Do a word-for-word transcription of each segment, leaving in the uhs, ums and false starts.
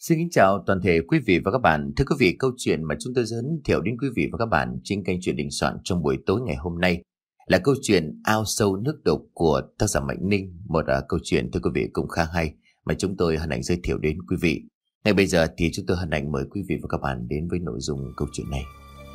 Xin kính chào toàn thể quý vị và các bạn. Thưa quý vị, câu chuyện mà chúng tôi giới thiệu đến quý vị và các bạn trên kênh Chuyện Đình Soạn trong buổi tối ngày hôm nay là câu chuyện Ao Sâu Nước Đục của tác giả Mạnh Ninh. Một uh, câu chuyện thưa quý vị cũng khá hay mà chúng tôi hân hạnh giới thiệu đến quý vị. Ngay bây giờ thì chúng tôi hân hạnh mời quý vị và các bạn đến với nội dung câu chuyện này.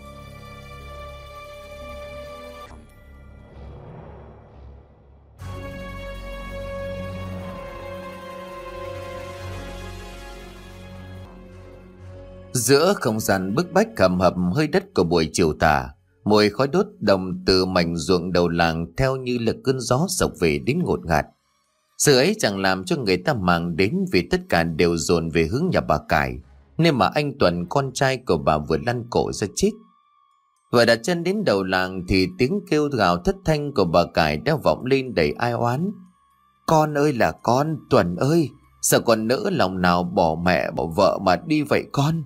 Giữa không gian bức bách hầm hập hơi đất của buổi chiều tà, mùi khói đốt đồng từ mảnh ruộng đầu làng theo như là cơn gió sộc về đến ngột ngạt. Sự ấy chẳng làm cho người ta màng đến vì tất cả đều dồn về hướng nhà bà Cải, nên mà anh Tuần con trai của bà vừa lăn cổ ra chết. Vừa đặt chân đến đầu làng thì tiếng kêu gào thất thanh của bà Cải đã vọng lên đầy ai oán. Con ơi là con, Tuần ơi, sao con nỡ lòng nào bỏ mẹ bỏ vợ mà đi vậy con?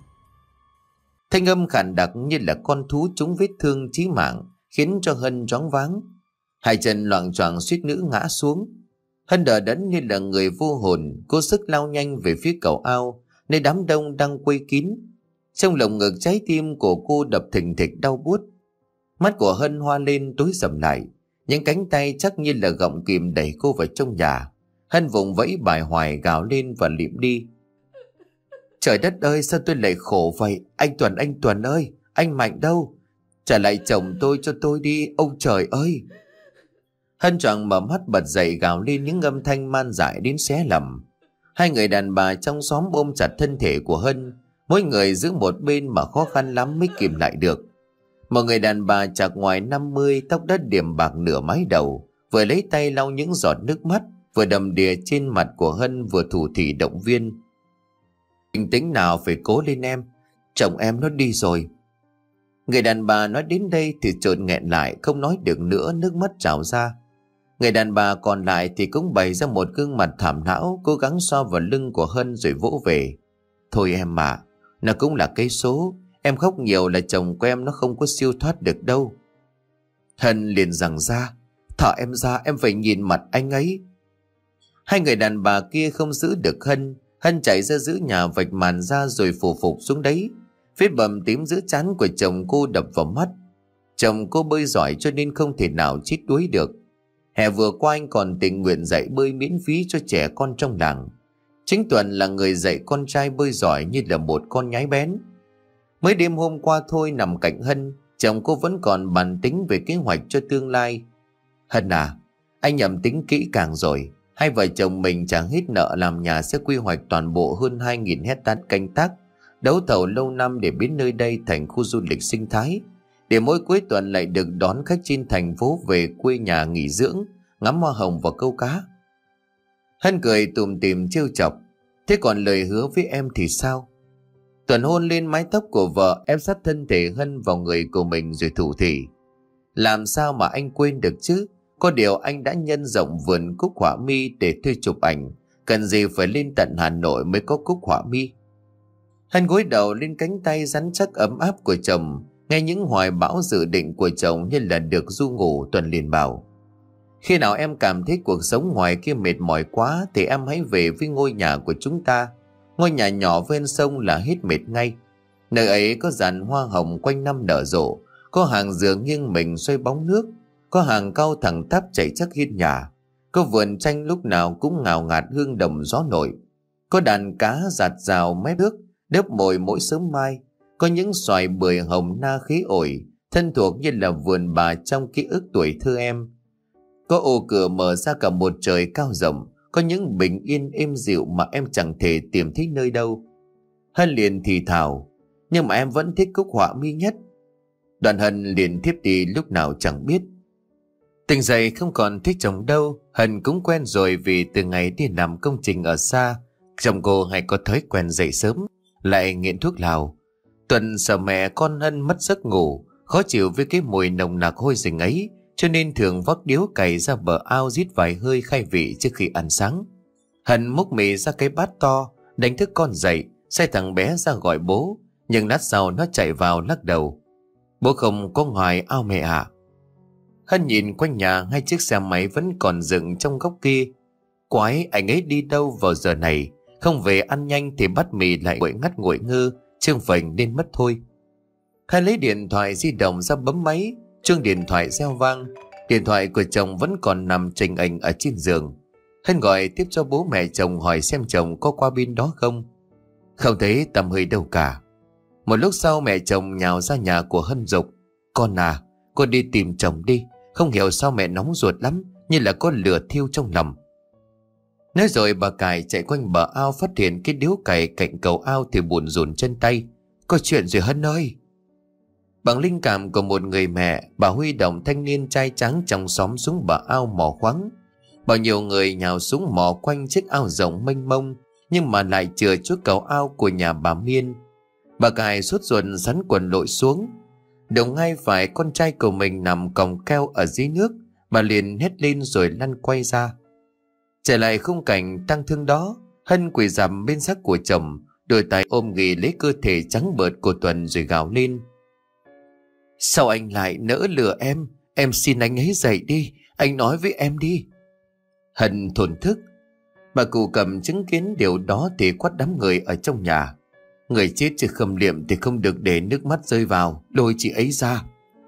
Thanh âm khàn đặc như là con thú trúng vết thương chí mạng, khiến cho Hân choáng váng. Hai chân loạng choạng suýt nữa ngã xuống. Hân đờ đẫn như là người vô hồn, cố sức lao nhanh về phía cầu ao, nơi đám đông đang quây kín. Trong lồng ngực trái tim của cô đập thình thịch đau buốt. Mắt của Hân hoa lên tối sầm lại, những cánh tay chắc như là gọng kìm đẩy cô vào trong nhà. Hân vùng vẫy bài hoài gào lên và lịm đi. Trời đất ơi, sao tôi lại khổ vậy? Anh Tuần, anh Tuần ơi, anh Mạnh đâu? Trả lại chồng tôi cho tôi đi, ông trời ơi! Hân choàng mở mắt bật dậy gào lên những âm thanh man dại đến xé lòng. Hai người đàn bà trong xóm ôm chặt thân thể của Hân, mỗi người giữ một bên mà khó khăn lắm mới kìm lại được. Một người đàn bà chạc ngoài năm mươi, tóc đất điểm bạc nửa mái đầu, vừa lấy tay lau những giọt nước mắt, vừa đầm đìa trên mặt của Hân vừa thủ thỉ động viên. Bình tĩnh nào, phải cố lên em, chồng em nó đi rồi. Người đàn bà nói đến đây thì chợt nghẹn lại, không nói được nữa, nước mắt trào ra. Người đàn bà còn lại thì cũng bày ra một gương mặt thảm não, cố gắng xoa vào lưng của Hân rồi vỗ về. Thôi em mà, nó cũng là cái số, em khóc nhiều là chồng của em nó không có siêu thoát được đâu. Hân liền giằng ra, thả em ra, em phải nhìn mặt anh ấy. Hai người đàn bà kia không giữ được Hân. Hân chạy ra giữ nhà vạch màn ra rồi phủ phục xuống đấy. Vết bầm tím giữa trán của chồng cô đập vào mắt. Chồng cô bơi giỏi cho nên không thể nào chết đuối được. Hè vừa qua anh còn tình nguyện dạy bơi miễn phí cho trẻ con trong làng. Chính Tuần là người dạy con trai bơi giỏi như là một con nhái bén. Mới đêm hôm qua thôi, nằm cạnh Hân, chồng cô vẫn còn bàn tính về kế hoạch cho tương lai. Hân à, anh nhầm tính kỹ càng rồi. Hai vợ chồng mình chẳng hết nợ làm nhà sẽ quy hoạch toàn bộ hơn hai nghìn hectare canh tác, đấu thầu lâu năm để biến nơi đây thành khu du lịch sinh thái, để mỗi cuối tuần lại được đón khách trên thành phố về quê nhà nghỉ dưỡng, ngắm hoa hồng và câu cá. Hân cười tủm tỉm trêu chọc. Thế còn lời hứa với em thì sao? Tuần hôn lên mái tóc của vợ, ép sát thân thể Hân vào người của mình rồi thủ thỉ. Làm sao mà anh quên được chứ? Có điều anh đã nhân rộng vườn cúc họa mi để thuê chụp ảnh, cần gì phải lên tận Hà Nội mới có cúc họa mi. Hân gối đầu lên cánh tay rắn chắc ấm áp của chồng, nghe những hoài bão dự định của chồng như là được ru ngủ. Tuần liền bảo, khi nào em cảm thấy cuộc sống ngoài kia mệt mỏi quá thì em hãy về với ngôi nhà của chúng ta. Ngôi nhà nhỏ ven sông là hết mệt ngay. Nơi ấy có dàn hoa hồng quanh năm nở rộ, có hàng giường nghiêng mình xoay bóng nước, có hàng cau thẳng tắp chạy chắc hiên nhà, có vườn chanh lúc nào cũng ngào ngạt hương đồng gió nổi, có đàn cá giạt rào mép nước đớp mồi mỗi sớm mai, có những xoài bưởi hồng na khí ổi thân thuộc như là vườn bà trong ký ức tuổi thơ em. Có ô cửa mở ra cả một trời cao rộng, có những bình yên êm dịu mà em chẳng thể tìm thấy nơi đâu. Hân liền thì thào, nhưng mà em vẫn thích cúc họa mi nhất. Đoàn Hân liền thiếp đi lúc nào chẳng biết. Tỉnh dậy không còn thích chồng đâu. Hân cũng quen rồi, vì từ ngày đi làm công trình ở xa, chồng cô hay có thói quen dậy sớm, lại nghiện thuốc lào. Tuần sợ mẹ con Hân mất giấc ngủ, khó chịu với cái mùi nồng nặc hôi rình ấy, cho nên thường vác điếu cày ra bờ ao rít vài hơi khai vị trước khi ăn sáng. Hân múc mì ra cái bát to, đánh thức con dậy, sai thằng bé ra gọi bố, nhưng lát sau nó chạy vào lắc đầu. Bố không có ngoài ao mẹ ạ. Hân nhìn quanh nhà, hai chiếc xe máy vẫn còn dựng trong góc kia. Quái, anh ấy đi đâu vào giờ này? Không về ăn nhanh thì bát mì lại nguội ngắt nguội ngơ, trương phình nên mất thôi. Hân lấy điện thoại di động ra bấm máy. Chuông điện thoại reo vang. Điện thoại của chồng vẫn còn nằm chình ảnh ở trên giường. Hân gọi tiếp cho bố mẹ chồng hỏi xem chồng có qua bên đó không. Không thấy tầm hơi đâu cả. Một lúc sau mẹ chồng nhào ra nhà của Hân dục: Con à, con đi tìm chồng đi. Không hiểu sao mẹ nóng ruột lắm, như là có lửa thiêu trong lòng. Nói rồi bà Cải chạy quanh bờ ao, phát hiện cái điếu cày cạnh cầu ao thì buồn rùn chân tay. Có chuyện rồi Hân ơi. Bằng linh cảm của một người mẹ, bà huy động thanh niên trai tráng trong xóm xuống bờ ao mò khoáng. Bao nhiêu người nhào xuống mò quanh chiếc ao rộng mênh mông, nhưng mà lại chừa chỗ cầu ao của nhà bà Miên. Bà Cải sốt ruột sắn quần lội xuống. Đụng ngay phải con trai của mình nằm còng keo ở dưới nước, bà liền hét lên rồi lăn quay ra. Trở lại khung cảnh tang thương đó, Hân quỳ rạp bên xác của chồng, đôi tay ôm ghì lấy cơ thể trắng bợt của Tuần rồi gào lên: Sao anh lại nỡ lừa em? Em xin anh ấy dậy đi, anh nói với em đi. Hân thổn thức. Bà cụ Cầm chứng kiến điều đó thì quát đám người ở trong nhà: Người chết chưa khâm liệm thì không được để nước mắt rơi vào, lôi chị ấy ra.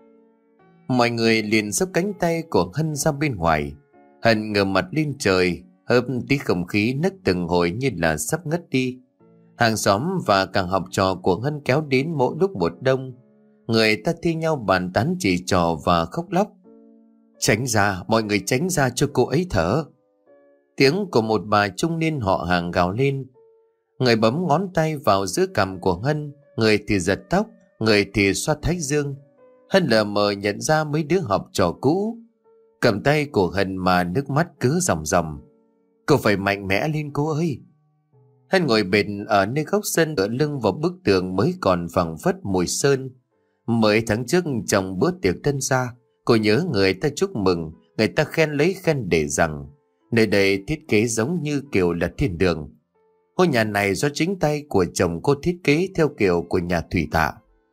Mọi người liền xốc cánh tay của Hân ra bên ngoài. Hân ngửa mặt lên trời, hớp tí không khí nức từng hồi như là sắp ngất đi. Hàng xóm và cả học trò của Hân kéo đến mỗi lúc một đông. Người ta thi nhau bàn tán chỉ trò và khóc lóc. Tránh ra, mọi người tránh ra cho cô ấy thở. Tiếng của một bà trung niên họ hàng gào lên. Người bấm ngón tay vào giữa cằm của Hân, người thì giật tóc, người thì xoa thái dương. Hân lờ mờ nhận ra mấy đứa học trò cũ. Cầm tay của Hân mà nước mắt cứ ròng ròng. Cô phải mạnh mẽ lên cô ơi. Hân ngồi bệt ở nơi góc sân, tựa lưng vào bức tường mới còn phảng phất mùi sơn. Mấy tháng trước trong bữa tiệc tân gia, cô nhớ người ta chúc mừng, người ta khen lấy khen để rằng nơi đây thiết kế giống như kiểu là thiên đường. Ngôi nhà này do chính tay của chồng cô thiết kế theo kiểu của nhà thủy tạ.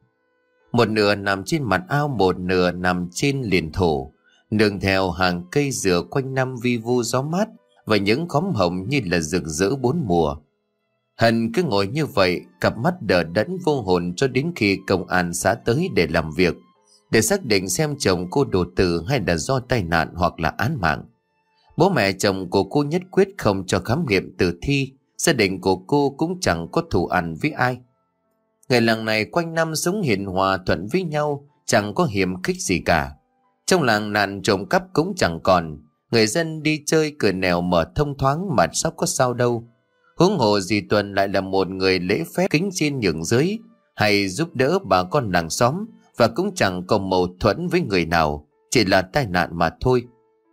Một nửa nằm trên mặt ao, một nửa nằm trên liền thổ, nương theo hàng cây dừa quanh năm vi vu gió mát và những khóm hồng như là rực rỡ bốn mùa. Hân cứ ngồi như vậy, cặp mắt đờ đẫn vô hồn cho đến khi công an xã tới để làm việc, để xác định xem chồng cô đột tử hay là do tai nạn hoặc là án mạng. Bố mẹ chồng của cô nhất quyết không cho khám nghiệm tử thi. Gia đình của cô cũng chẳng có thù ăn với ai. Người làng này quanh năm sống hiền hòa thuận với nhau, chẳng có hiểm khích gì cả. Trong làng nạn trộm cắp cũng chẳng còn. Người dân đi chơi cửa nẻo mở thông thoáng mà sao có sao đâu. Huống hồ dì Tuần lại là một người lễ phép kính trên nhường dưới, hay giúp đỡ bà con làng xóm, và cũng chẳng có mâu thuẫn với người nào, chỉ là tai nạn mà thôi.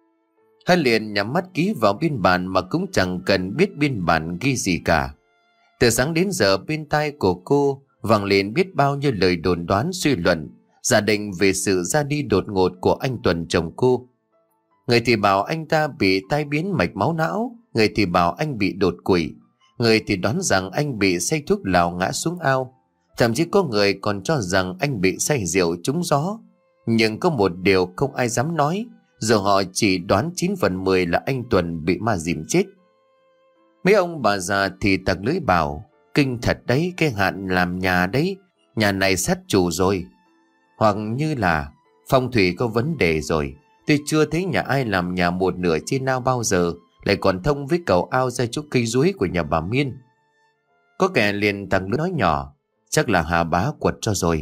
Hân liền nhắm mắt ký vào biên bản mà cũng chẳng cần biết biên bản ghi gì cả. Từ sáng đến giờ bên tai của cô vang lên biết bao nhiêu lời đồn đoán suy luận giả định về sự ra đi đột ngột của anh Tuần chồng cô. Người thì bảo anh ta bị tai biến mạch máu não, người thì bảo anh bị đột quỵ, người thì đoán rằng anh bị say thuốc lào ngã xuống ao, thậm chí có người còn cho rằng anh bị say rượu trúng gió. Nhưng có một điều không ai dám nói, giờ họ chỉ đoán chín phần mười là anh Tuần bị ma dìm chết. Mấy ông bà già thì tặc lưỡi bảo: kinh thật đấy, cái Hạn làm nhà đấy, nhà này sát chủ rồi. Hoặc như là phong thủy có vấn đề rồi, tôi chưa thấy nhà ai làm nhà một nửa trên ao bao giờ, lại còn thông với cầu ao ra chỗ cây chuối của nhà bà Miên. Có kẻ liền tặc lưỡi nói nhỏ: chắc là Hà bá quật cho rồi.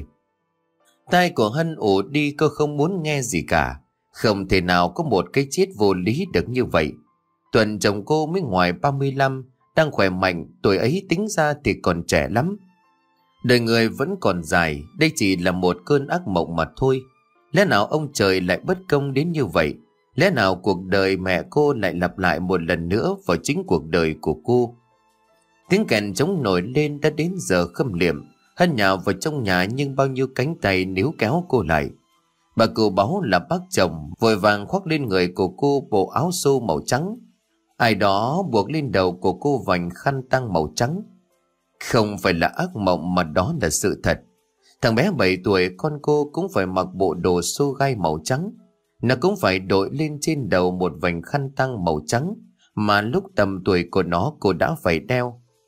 Tai của Hân ù đi, cô không muốn nghe gì cả. Không thể nào có một cái chết vô lý được như vậy. Tuần chồng cô mới ngoài ba mươi lăm, đang khỏe mạnh, tuổi ấy tính ra thì còn trẻ lắm. Đời người vẫn còn dài, đây chỉ là một cơn ác mộng mà thôi. Lẽ nào ông trời lại bất công đến như vậy? Lẽ nào cuộc đời mẹ cô lại lặp lại một lần nữa vào chính cuộc đời của cô? Tiếng kèn trống nổi lên, đã đến giờ khâm liệm. Hân nhào vào trong nhà nhưng bao nhiêu cánh tay níu kéo cô lại. Bà cụ Báu là bác chồng vội vàng khoác lên người của cô bộ áo xô màu trắng. Ai đó buộc lên đầu của cô vành khăn tang màu trắng. Không phải là ác mộng mà đó là sự thật. Thằng bé bảy tuổi con cô cũng phải mặc bộ đồ xô gai màu trắng. Nó cũng phải đội lên trên đầu một vành khăn tang màu trắng mà lúc tầm tuổi của nó cô đã phải đeo.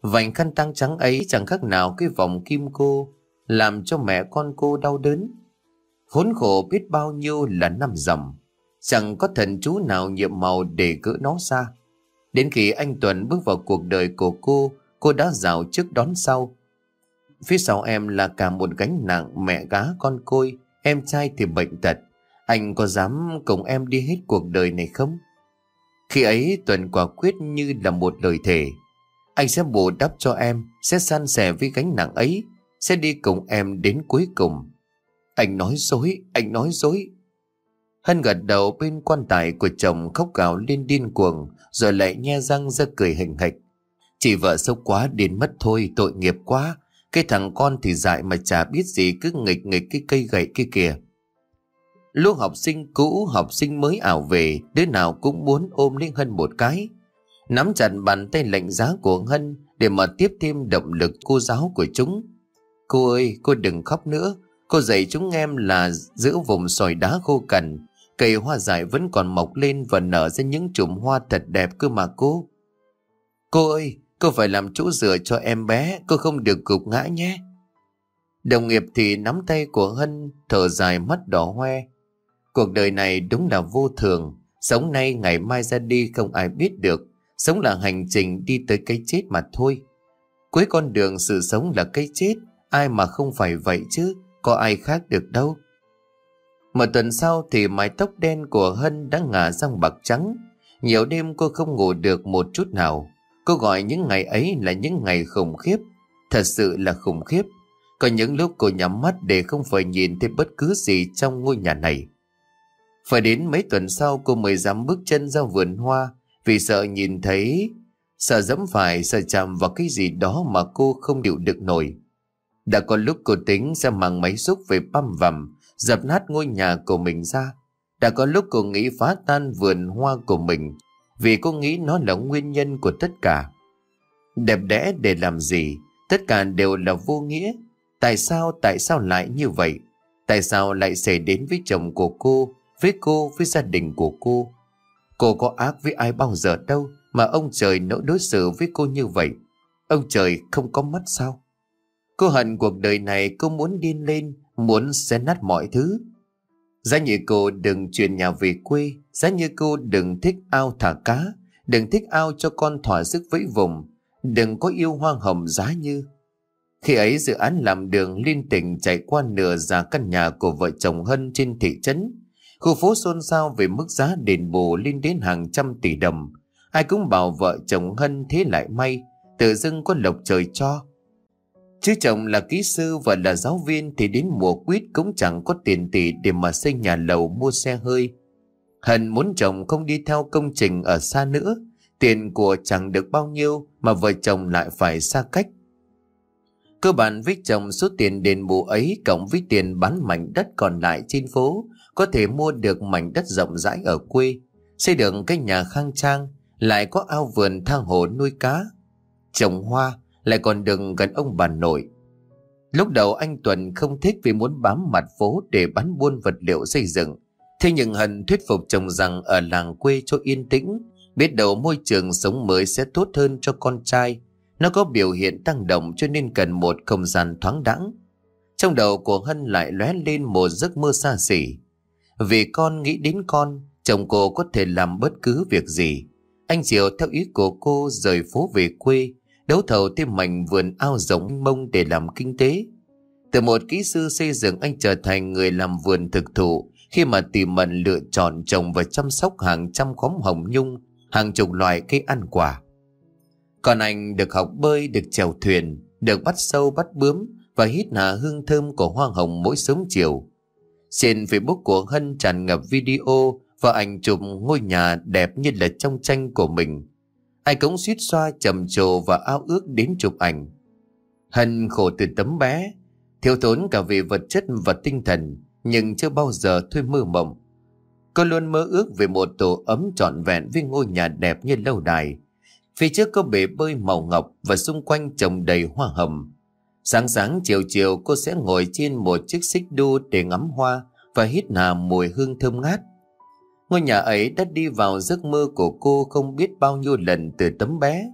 Vành khăn tang trắng ấy chẳng khác nào cái vòng kim cô, làm cho mẹ con cô đau đớn. Khốn khổ biết bao nhiêu là năm dòng, chẳng có thần chú nào nhiệm màu để gỡ nó ra. Đến khi anh Tuần bước vào cuộc đời của cô, cô đã rào trước đón sau. Phía sau em là cả một gánh nặng mẹ gá con côi, em trai thì bệnh tật. Anh có dám cùng em đi hết cuộc đời này không? Khi ấy Tuần quả quyết như là một lời thề. Anh sẽ bù đắp cho em, sẽ san sẻ với gánh nặng ấy, sẽ đi cùng em đến cuối cùng. Anh nói dối, anh nói dối. Hân gật đầu bên quan tài của chồng, khóc gào lên điên cuồng, rồi lại nhe răng ra cười hình hạch. Chị vợ xấu quá đến mất thôi, tội nghiệp quá. Cái thằng con thì dại mà chả biết gì, cứ nghịch nghịch cái cây gậy kia kìa. Lúc học sinh cũ, học sinh mới ảo về, đứa nào cũng muốn ôm lấy Hân một cái, nắm chặt bàn tay lạnh giá của Hân để mà tiếp thêm động lực cô giáo của chúng. Cô ơi, cô đừng khóc nữa. Cô dạy chúng em là giữa vùng sỏi đá khô cằn, cây hoa dại vẫn còn mọc lên và nở ra những chùm hoa thật đẹp cơ mà cô. Cô ơi, cô phải làm chỗ dựa cho em bé, cô không được gục ngã nhé. Đồng nghiệp thì nắm tay của Hân, thở dài mắt đỏ hoe. Cuộc đời này đúng là vô thường, sống nay ngày mai ra đi không ai biết được. Sống là hành trình đi tới cái chết mà thôi. Cuối con đường sự sống là cái chết, ai mà không phải vậy chứ, có ai khác được đâu. Một tuần sau thì mái tóc đen của Hân đã ngả sang bạc trắng. Nhiều đêm cô không ngủ được một chút nào. Cô gọi những ngày ấy là những ngày khủng khiếp. Thật sự là khủng khiếp. Có những lúc cô nhắm mắt để không phải nhìn thấy bất cứ gì trong ngôi nhà này. Phải đến mấy tuần sau cô mới dám bước chân ra vườn hoa, vì sợ nhìn thấy, sợ dẫm phải, sợ chạm vào cái gì đó mà cô không chịu được nổi. Đã có lúc cô tính sẽ mang máy xúc về băm vằm, dập nát ngôi nhà của mình ra. Đã có lúc cô nghĩ phá tan vườn hoa của mình, vì cô nghĩ nó là nguyên nhân của tất cả. Đẹp đẽ để làm gì? Tất cả đều là vô nghĩa. Tại sao, tại sao lại như vậy? Tại sao lại xảy đến với chồng của cô, với cô, với gia đình của cô? Cô có ác với ai bao giờ đâu mà ông trời nỡ đối xử với cô như vậy. Ông trời không có mắt sao? Cô hận cuộc đời này, cô muốn điên lên, muốn xé nát mọi thứ. Giá như cô đừng chuyển nhà về quê, giá như cô đừng thích ao thả cá, đừng thích ao cho con thỏa sức vẫy vùng, đừng có yêu hoa hồng giá như. Khi ấy dự án làm đường liên tỉnh chạy qua nửa giá căn nhà của vợ chồng Hân trên thị trấn. Khu phố xôn xao về mức giá đền bù lên đến hàng trăm tỷ đồng. Ai cũng bảo vợ chồng Hân thế lại may, tự dưng có lộc trời cho. Chứ chồng là kỹ sư và là giáo viên thì đến mùa quýt cũng chẳng có tiền tỷ để mà xây nhà lầu mua xe hơi. Hân muốn chồng không đi theo công trình ở xa nữa, tiền của chẳng được bao nhiêu mà vợ chồng lại phải xa cách. Cơ bản với chồng số tiền đền bù ấy cộng với tiền bán mảnh đất còn lại trên phố có thể mua được mảnh đất rộng rãi ở quê, xây được cái nhà khang trang, lại có ao vườn tha hồ nuôi cá, trồng hoa, lại còn được gần ông bà nội. Lúc đầu anh Tuần không thích vì muốn bám mặt phố để bán buôn vật liệu xây dựng. Thế nhưng Hân thuyết phục chồng rằng ở làng quê cho yên tĩnh, biết đâu môi trường sống mới sẽ tốt hơn cho con trai. Nó có biểu hiện tăng động cho nên cần một không gian thoáng đãng. Trong đầu của Hân lại lóe lên một giấc mơ xa xỉ. Vì con, nghĩ đến con, chồng cô có thể làm bất cứ việc gì. Anh chiều theo ý của cô rời phố về quê, đấu thầu thêm mảnh vườn ao rộng mông để làm kinh tế. Từ một kỹ sư xây dựng, anh trở thành người làm vườn thực thụ khi mà tỉ mẩn lựa chọn trồng và chăm sóc hàng trăm khóm hồng nhung, hàng chục loài cây ăn quả. Còn anh được học bơi, được chèo thuyền, được bắt sâu bắt bướm và hít hà hương thơm của hoa hồng mỗi sớm chiều. Trên Facebook của Hân tràn ngập video và ảnh chụp ngôi nhà đẹp như là trong tranh của mình. Ai cũng suýt xoa trầm trồ và ao ước đến chụp ảnh. Hân khổ từ tấm bé, thiếu thốn cả về vật chất và tinh thần, nhưng chưa bao giờ thôi mơ mộng. Cô luôn mơ ước về một tổ ấm trọn vẹn với ngôi nhà đẹp như lâu đài. Phía trước có bể bơi màu ngọc và xung quanh trồng đầy hoa hồng. Sáng sáng chiều chiều cô sẽ ngồi trên một chiếc xích đu để ngắm hoa và hít hà mùi hương thơm ngát. Ngôi nhà ấy đã đi vào giấc mơ của cô không biết bao nhiêu lần từ tấm bé.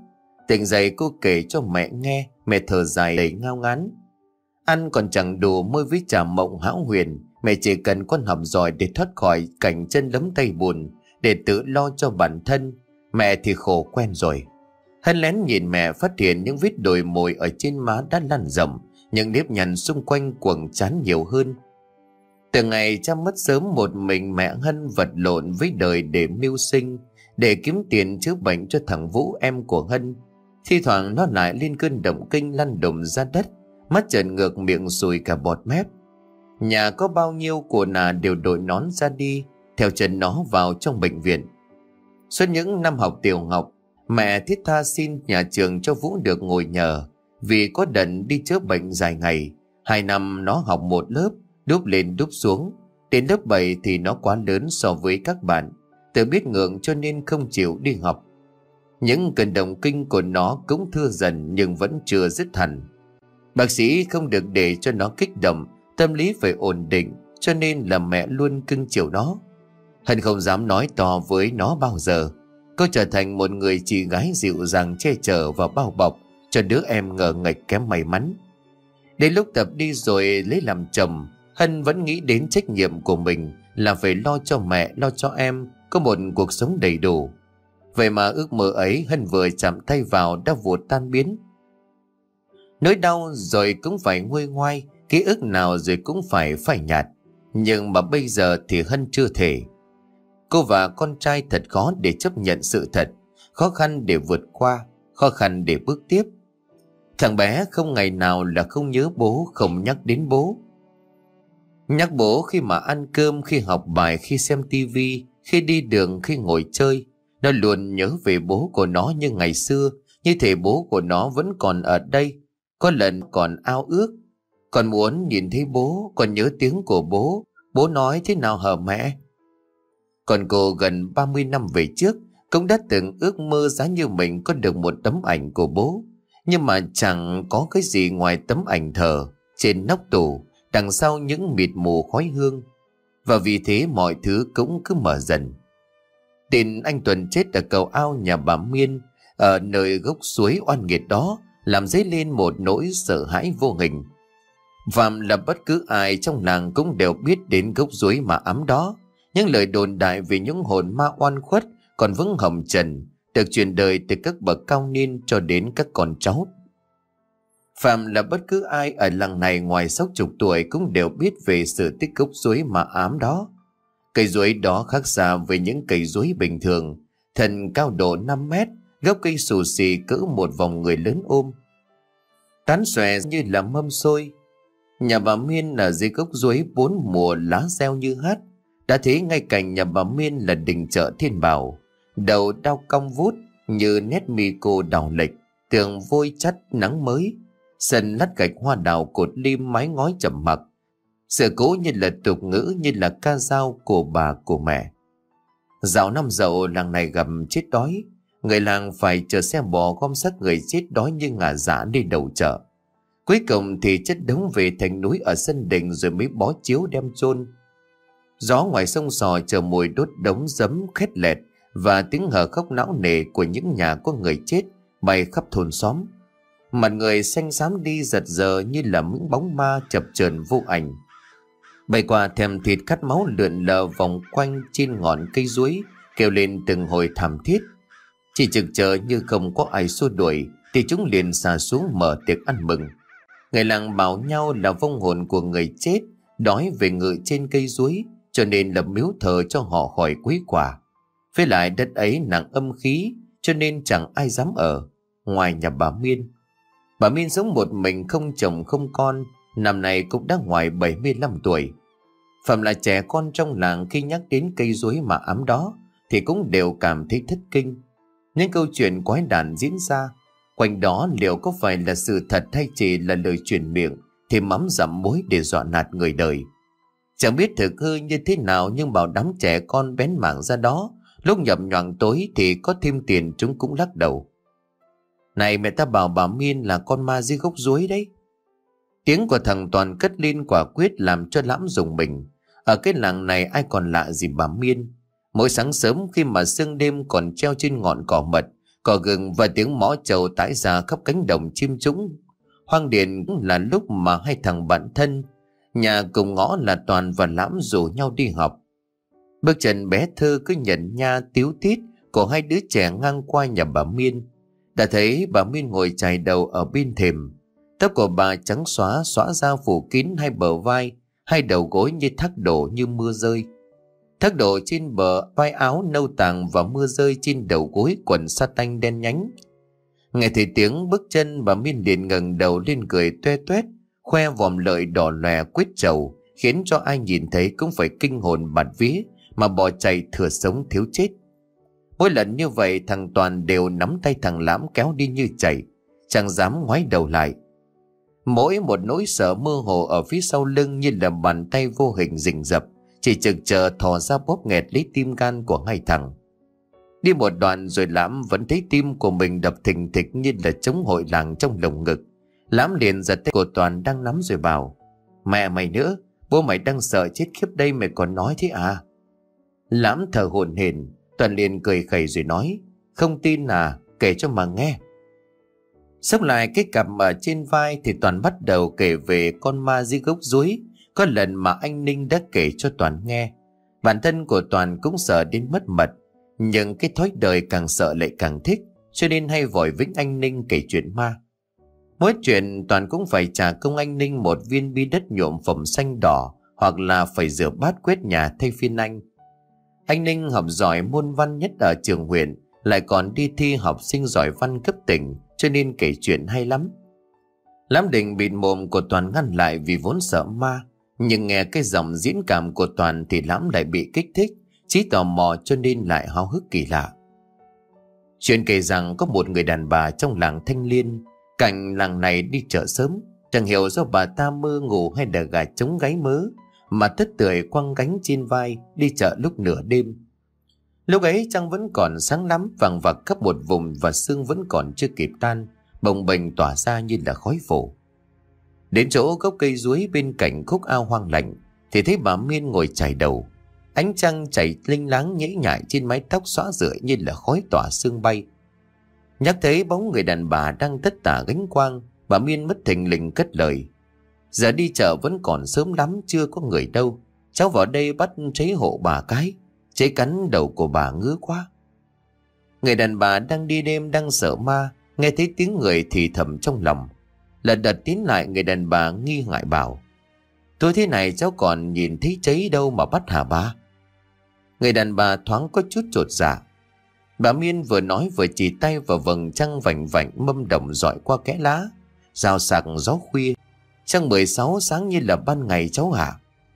Tỉnh dậy cô kể cho mẹ nghe. Mẹ thở dài đầy ngao ngán. Ăn còn chẳng đủ môi với trà mộng hão huyền. Mẹ chỉ cần con học giỏi để thoát khỏi cảnh chân lấm tay bùn, để tự lo cho bản thân. Mẹ thì khổ quen rồi. Hân lén nhìn mẹ, phát hiện những vết đồi mồi ở trên má đã lan rộng, những nếp nhăn xung quanh quầng trán nhiều hơn. Từ ngày cha mất sớm, một mình mẹ Hân vật lộn với đời để mưu sinh, để kiếm tiền chữa bệnh cho thằng Vũ, em của Hân. Thi thoảng nó lại lên cơn động kinh lăn đùng ra đất, mắt trợn ngược, miệng sùi cả bọt mép. Nhà có bao nhiêu của nà đều đội nón ra đi, theo chân nó vào trong bệnh viện. Suốt những năm học tiểu học, mẹ thiết tha xin nhà trường cho Vũ được ngồi nhờ, vì có đần đi chữa bệnh dài ngày. Hai năm nó học một lớp, đúp lên đúp xuống. Đến lớp bảy thì nó quá lớn so với các bạn, tự biết ngượng cho nên không chịu đi học. Những cơn động kinh của nó cũng thưa dần nhưng vẫn chưa dứt hẳn. Bác sĩ không được để cho nó kích động, tâm lý phải ổn định, cho nên là mẹ luôn cưng chiều nó. Hân không dám nói to với nó bao giờ. Cô trở thành một người chị gái dịu dàng, che chở và bao bọc cho đứa em ngờ nghệch kém may mắn. Đến lúc tập đi rồi lấy làm chồng, Hân vẫn nghĩ đến trách nhiệm của mình là phải lo cho mẹ, lo cho em có một cuộc sống đầy đủ. Vậy mà ước mơ ấy Hân vừa chạm tay vào đã vụt tan biến. Nỗi đau rồi cũng phải nguôi ngoai, ký ức nào rồi cũng phải phai nhạt. Nhưng mà bây giờ thì Hân chưa thể. Cô và con trai thật khó để chấp nhận sự thật, khó khăn để vượt qua, khó khăn để bước tiếp. Thằng bé không ngày nào là không nhớ bố, không nhắc đến bố. Nhắc bố khi mà ăn cơm, khi học bài, khi xem tivi, khi đi đường, khi ngồi chơi. Nó luôn nhớ về bố của nó như ngày xưa, như thể bố của nó vẫn còn ở đây. Có lần còn ao ước, còn muốn nhìn thấy bố, còn nhớ tiếng của bố. Bố nói thế nào hả mẹ? Còn cô gần ba mươi năm về trước cũng đã từng ước mơ giá như mình có được một tấm ảnh của bố. Nhưng mà chẳng có cái gì ngoài tấm ảnh thờ trên nóc tủ, đằng sau những mịt mù khói hương. Và vì thế mọi thứ cũng cứ mở dần. Tin anh Tuần chết ở cầu ao nhà bà Miên, ở nơi gốc suối oan nghiệt đó, làm dấy lên một nỗi sợ hãi vô hình. Phạm là bất cứ ai trong làng cũng đều biết đến gốc suối mà ám đó. Những lời đồn đại về những hồn ma oan khuất còn vững hồng trần, được truyền đời từ các bậc cao niên cho đến các con cháu. Phạm là bất cứ ai ở làng này ngoài sáu chục tuổi cũng đều biết về sự tích gốc suối ma ám đó. Cây suối đó khác xa với những cây suối bình thường, thân cao độ năm mét, gốc cây xù xì cỡ một vòng người lớn ôm. Tán xòe như là mâm xôi. Nhà bà Miên ở dưới gốc suối bốn mùa lá reo như hát. Đã thấy ngay cạnh nhà bà Miên là đình chợ Thiên Bảo, đầu đao cong vút như nét mi cô đào lệch, tường vôi chắt nắng mới, sân lát gạch hoa đào cột lim mái ngói trầm mặc. Sự cố như là tục ngữ, như là ca dao của bà của mẹ. Dạo năm Dậu làng này gặp chết đói, người làng phải chờ xe bò gom xác người chết đói như ngả dã đi đầu chợ. Cuối cùng thì chất đống về thành núi ở sân đình rồi mới bó chiếu đem chôn. Gió ngoài sông Sò chờ mùi đốt đống giấm khét lẹt và tiếng hờ khóc não nề của những nhà có người chết bay khắp thôn xóm. Mặt người xanh xám đi giật giờ như là những bóng ma chập chờn vô ảnh. Bay qua thèm thịt cắt máu lượn lờ vòng quanh trên ngọn cây suối, kêu lên từng hồi thảm thiết. Chỉ chực chờ như không có ai xua đuổi thì chúng liền xà xuống mở tiệc ăn mừng. Người làng bảo nhau là vong hồn của người chết đói về ngự trên cây suối, cho nên lập miếu thờ cho họ khỏi quý quả. Với lại đất ấy nặng âm khí, cho nên chẳng ai dám ở ngoài nhà bà Miên. Bà Miên sống một mình, không chồng không con, năm nay cũng đã ngoài bảy mươi lăm tuổi. Phạm là trẻ con trong làng khi nhắc đến cây suối mà ám đó thì cũng đều cảm thấy thất kinh. Những câu chuyện quái đản diễn ra quanh đó liệu có phải là sự thật hay chỉ là lời truyền miệng thì mắm dặm muối để dọa nạt người đời. Chẳng biết thực hư như thế nào, nhưng bảo đám trẻ con bén mảng ra đó, lúc nhập nhoạng tối thì có thêm tiền chúng cũng lắc đầu. Này, mẹ ta bảo bà Miên là con ma dưới gốc suối đấy. Tiếng của thằng Toàn cất lên quả quyết làm cho Lãm rùng mình. Ở cái làng này ai còn lạ gì bà Miên. Mỗi sáng sớm khi mà sương đêm còn treo trên ngọn cỏ mật, Cỏ gừng và tiếng mõ trầu tái ra khắp cánh đồng chim trũng. Hoang điền cũng là lúc mà hai thằng bạn thân, nhà cùng ngõ là Toàn và Lãm rủ nhau đi học. Bước chân bé Thơ cứ nhận nha tíu tít của hai đứa trẻ ngang qua nhà bà Miên. Đã thấy bà Miên ngồi chải đầu ở bên thềm. Tóc của bà trắng xóa, xóa ra phủ kín hai bờ vai, hai đầu gối như thác đổ như mưa rơi. Thác đổ trên bờ vai áo nâu tàng và mưa rơi trên đầu gối quần sa tanh đen nhánh. Nghe thấy tiếng bước chân, bà Miên liền ngẩng đầu lên cười toe toét, khoe vòm lợi đỏ lòe quyết trầu, khiến cho ai nhìn thấy cũng phải kinh hồn bạt vía mà bỏ chạy thừa sống thiếu chết. Mỗi lần như vậy thằng Toàn đều nắm tay thằng Lãm kéo đi như chạy, chẳng dám ngoái đầu lại. Mỗi một nỗi sợ mơ hồ ở phía sau lưng như là bàn tay vô hình rình rập, chỉ chực chờ thò ra bóp nghẹt lấy tim gan của hai thằng. Đi một đoạn rồi Lãm vẫn thấy tim của mình đập thình thịch như là trống hội làng trong lồng ngực. Lãm liền giật tay của Toàn đang nắm rồi bảo: "Mẹ mày nữa, bố mày đang sợ chết khiếp đây mày còn nói thế à?" Lãm thở hổn hển. Toàn liền cười khẩy rồi nói: "Không tin à, kể cho mà nghe." Xốc lại cái cặp ở trên vai thì Toàn bắt đầu kể về con ma dưới gốc chuối có lần mà anh Ninh đã kể cho Toàn nghe. Bản thân của Toàn cũng sợ đến mất mật, nhưng cái thói đời càng sợ lại càng thích, cho nên hay vội vĩnh anh Ninh kể chuyện ma. Mỗi chuyện Toàn cũng phải trả công anh Ninh một viên bi đất nhuộm phẩm xanh đỏ, hoặc là phải rửa bát quét nhà thay phiên anh. Anh Ninh học giỏi môn văn nhất ở trường huyện, lại còn đi thi học sinh giỏi văn cấp tỉnh, cho nên kể chuyện hay lắm. Lãm định bịt mồm của Toàn ngăn lại vì vốn sợ ma, nhưng nghe cái giọng diễn cảm của Toàn thì Lãm lại bị kích thích, trí tò mò cho nên lại háo hức kỳ lạ. Chuyện kể rằng có một người đàn bà trong làng Thanh Liên, cạnh làng này đi chợ sớm, chẳng hiểu do bà ta mơ ngủ hay là gà trống gáy mớ mà tất tưởi quăng gánh trên vai đi chợ lúc nửa đêm. Lúc ấy trăng vẫn còn sáng lắm, vàng vặc khắp một vùng và sương vẫn còn chưa kịp tan, bồng bềnh tỏa ra như là khói phổ. Đến chỗ gốc cây chuối bên cạnh khúc ao hoang lạnh thì thấy bà Miên ngồi chải đầu. Ánh trăng chảy linh láng nhễ nhại trên mái tóc xõa rượi như là khói tỏa sương bay. Nhắc thấy bóng người đàn bà đang tất tả gánh quang, bà Miên mất thình lình cất lời: "Giờ đi chợ vẫn còn sớm lắm, chưa có người đâu. Cháu vào đây bắt cháy hộ bà cái, cháy cắn đầu của bà ngứa quá." Người đàn bà đang đi đêm đang sợ ma, nghe thấy tiếng người thì thầm trong lòng. Lật đật tiến lại, người đàn bà nghi ngại bảo: "Tôi thế này cháu còn nhìn thấy cháy đâu mà bắt hả bà?" Người đàn bà thoáng có chút chột dạ. Bà Miên vừa nói vừa chỉ tay vào vầng trăng vành vạnh mâm đồng dọi qua kẽ lá, rào sạc gió khuya, trăng mười sáu sáng như là ban ngày cháu hả.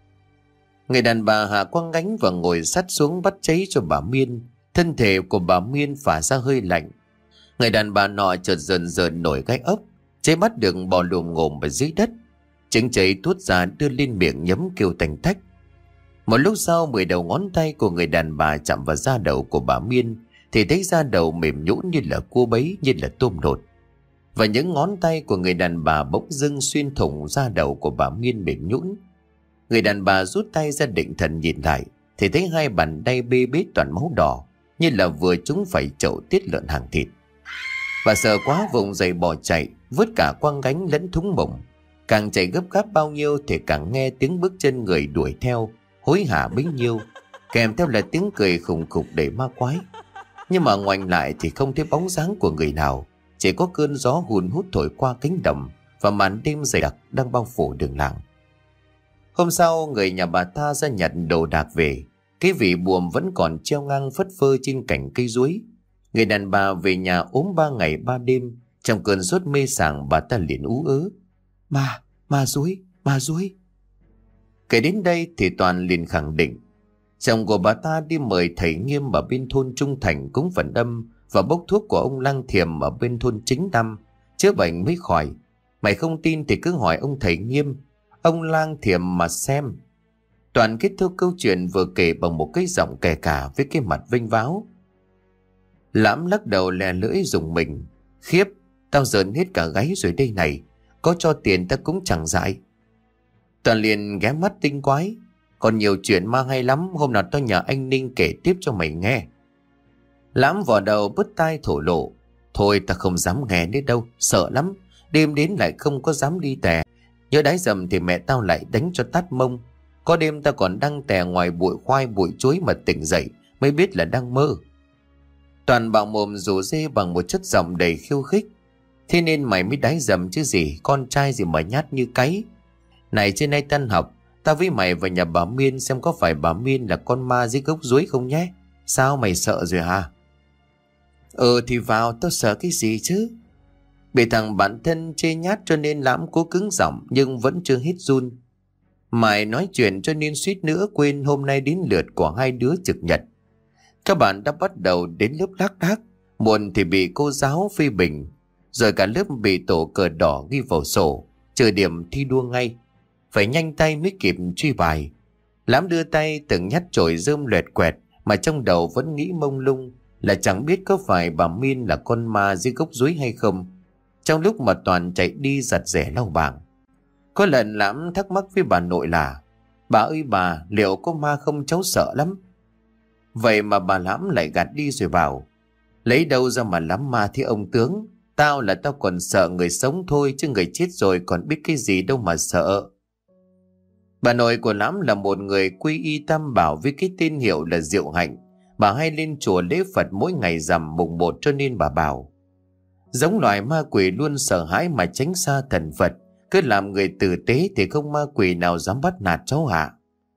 Người đàn bà hạ quăng gánh và ngồi sát xuống bắt cháy cho bà Miên. Thân thể của bà Miên phả ra hơi lạnh. Người đàn bà nọ chợt dần dần nổi gai ốc, cháy mắt được bò lùm ngồm ở dưới đất, trứng cháy tuốt ra đưa lên miệng nhấm kêu tành tách. Một lúc sau, mười đầu ngón tay của người đàn bà chạm vào da đầu của bà Miên thì thấy da đầu mềm nhũn như là cua bấy, như là tôm đột. Và những ngón tay của người đàn bà bỗng dưng xuyên thủng da đầu của bà Miên mềm nhũn. Người đàn bà rút tay ra định thần nhìn lại thì thấy hai bàn tay bê bết toàn máu đỏ, như là vừa chúng phải chậu tiết lợn hàng thịt. Bà sợ quá vùng dậy bỏ chạy, vứt cả quăng gánh lẫn thúng mộng. Càng chạy gấp gáp bao nhiêu thì càng nghe tiếng bước chân người đuổi theo, hối hả bấy nhiêu, kèm theo là tiếng cười khùng khục đầy ma quái. Nhưng mà ngoảnh lại thì không thấy bóng dáng của người nào, chỉ có cơn gió hùn hút thổi qua cánh đồng và màn đêm dày đặc đang bao phủ đường làng. Hôm sau, người nhà bà ta ra nhặt đồ đạc về. Cái vị buồm vẫn còn treo ngang phất phơ trên cành cây chuối. Người đàn bà về nhà ốm ba ngày ba đêm. Trong cơn sốt mê sảng, bà ta liền ú ớ: Ma, ma chuối, ma chuối. Kể đến đây thì Toàn liền khẳng định. Chồng của bà ta đi mời thầy Nghiêm ở bên thôn Trung Thành cúng phần âm và bốc thuốc của ông Lang Thiềm ở bên thôn Chính Năm, chữa bệnh mới khỏi. Mày không tin thì cứ hỏi ông thầy Nghiêm, ông Lang Thiềm mà xem. Toàn kết thúc câu chuyện vừa kể bằng một cái giọng kè cả với cái mặt vênh váo. Lãm lắc đầu lè lưỡi dùng mình: Khiếp, tao dợn hết cả gáy rồi đây này, có cho tiền ta cũng chẳng dại. Toàn liền ghé mắt tinh quái: Còn nhiều chuyện ma hay lắm, hôm nào tao nhờ anh Ninh kể tiếp cho mày nghe. Lãm vò đầu bứt tai thổ lộ: Thôi ta không dám nghe nữa đâu, sợ lắm. Đêm đến lại không có dám đi tè. Nhớ đái dầm thì mẹ tao lại đánh cho tát mông. Có đêm ta còn đang tè ngoài bụi khoai bụi chuối mà tỉnh dậy mới biết là đang mơ. Toàn bạo mồm rủ dê bằng một chất giọng đầy khiêu khích. Thế nên mày mới đái dầm chứ gì, con trai gì mà nhát như cáy. Này trên nay tan học, tao với mày vào nhà bà Miên xem có phải bà Miên là con ma dưới gốc ruối không nhé. Sao mày sợ rồi hả? Ừ thì vào, tao sợ cái gì chứ. Bị thằng bạn thân chê nhát cho nên Lãm cố cứng giọng nhưng vẫn chưa hết run. Mày nói chuyện cho nên suýt nữa quên hôm nay đến lượt của hai đứa trực nhật. Các bạn đã bắt đầu đến lớp lác đác, muộn thì bị cô giáo phê bình, rồi cả lớp bị tổ cờ đỏ ghi vào sổ, trừ điểm thi đua ngay. Phải nhanh tay mới kịp truy bài. Lãm đưa tay từng nhát chổi rơm loẹt quẹt mà trong đầu vẫn nghĩ mông lung là chẳng biết có phải bà Miên là con ma dưới gốc ruối hay không. Trong lúc mà Toàn chạy đi giặt rẻ lau bảng, có lần Lãm thắc mắc với bà nội là: bà ơi bà, liệu có ma không, cháu sợ lắm. Vậy mà bà Lãm lại gạt đi rồi bảo: lấy đâu ra mà lắm ma thế ông tướng, tao là tao còn sợ người sống thôi, chứ người chết rồi còn biết cái gì đâu mà sợ. Bà nội của Lãm là một người quy y tam bảo với cái tên hiệu là Diệu Hạnh. Bà hay lên chùa lễ Phật mỗi ngày rằm mùng một, cho nên bà bảo giống loài ma quỷ luôn sợ hãi mà tránh xa thần Phật, cứ làm người tử tế thì không ma quỷ nào dám bắt nạt cháu hạ.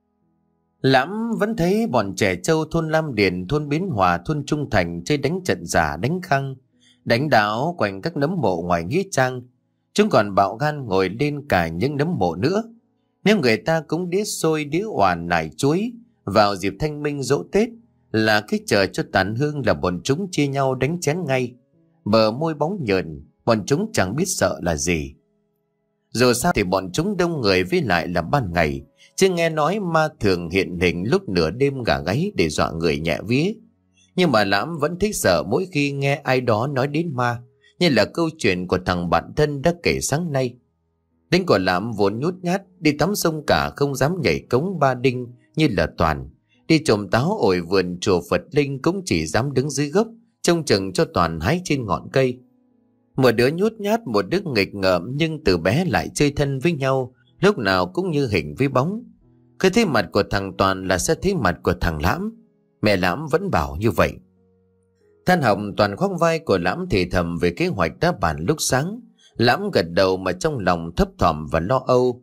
Lãm vẫn thấy bọn trẻ trâu thôn Lam Điền, thôn Bến Hòa, thôn Trung Thành chơi đánh trận giả, đánh khăng, đánh đáo quanh các nấm mộ ngoài nghĩa trang. Chúng còn bạo gan ngồi lên cả những nấm mộ nữa. Nếu người ta cũng đĩa xôi, đĩa oàn, nải chuối vào dịp thanh minh dỗ Tết là cái chờ cho tàn hương là bọn chúng chia nhau đánh chén ngay. Bờ môi bóng nhờn, bọn chúng chẳng biết sợ là gì. Dù sao thì bọn chúng đông người với lại là ban ngày, chứ nghe nói ma thường hiện hình lúc nửa đêm gà gáy để dọa người nhẹ vía. Nhưng mà Lãm vẫn thích sợ mỗi khi nghe ai đó nói đến ma, như là câu chuyện của thằng bạn thân đã kể sáng nay. Tính của Lãm vốn nhút nhát, đi tắm sông cả không dám nhảy cống Ba Đinh như là Toàn. Đi trộm táo ổi vườn chùa Phật Linh cũng chỉ dám đứng dưới gốc, trông chừng cho Toàn hái trên ngọn cây. Một đứa nhút nhát, một đứa nghịch ngợm, nhưng từ bé lại chơi thân với nhau, lúc nào cũng như hình với bóng. Cứ thấy mặt của thằng Toàn là sẽ thấy mặt của thằng Lãm. Mẹ Lãm vẫn bảo như vậy. Than học, Toàn khoác vai của Lãm thì thầm về kế hoạch đã bàn lúc sáng. Lãm gật đầu mà trong lòng thấp thỏm và lo âu,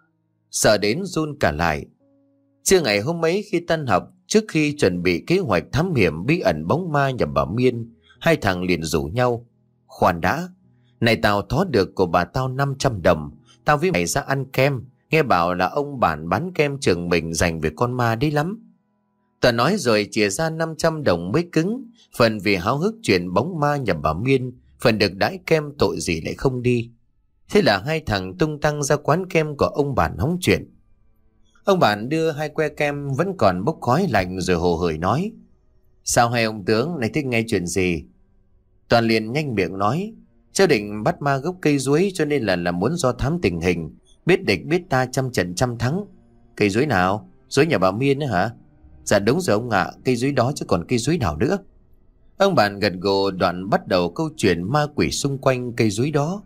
sợ đến run cả lại. Trưa ngày hôm ấy khi tan học, trước khi chuẩn bị kế hoạch thám hiểm bí ẩn bóng ma nhà bà Miên, hai thằng liền rủ nhau: khoan đã, này tao thó được của bà tao năm trăm đồng, tao với mày ra ăn kem, nghe bảo là ông bản bán kem trường mình dành về con ma đấy lắm. Toàn nói rồi chìa ra năm trăm đồng mới cứng, phần vì háo hức chuyện bóng ma nhà bà Miên, phần được đãi kem tội gì lại không đi. Thế là hai thằng tung tăng ra quán kem của ông bản hóng chuyện. Ông bản đưa hai que kem vẫn còn bốc khói lạnh rồi hồ hởi nói: sao hai ông tướng này thích nghe chuyện gì? Toàn liền nhanh miệng nói: cháu định bắt ma gốc cây ruối, cho nên là là muốn do thám tình hình, biết địch biết ta, trăm trận trăm thắng. Cây ruối nào? Ruối nhà bà Miên nữa hả? Dạ đúng rồi ông ạ, cây ruối đó chứ còn cây ruối nào nữa. Ông bạn gật gù, đoạn bắt đầu câu chuyện ma quỷ xung quanh cây ruối đó.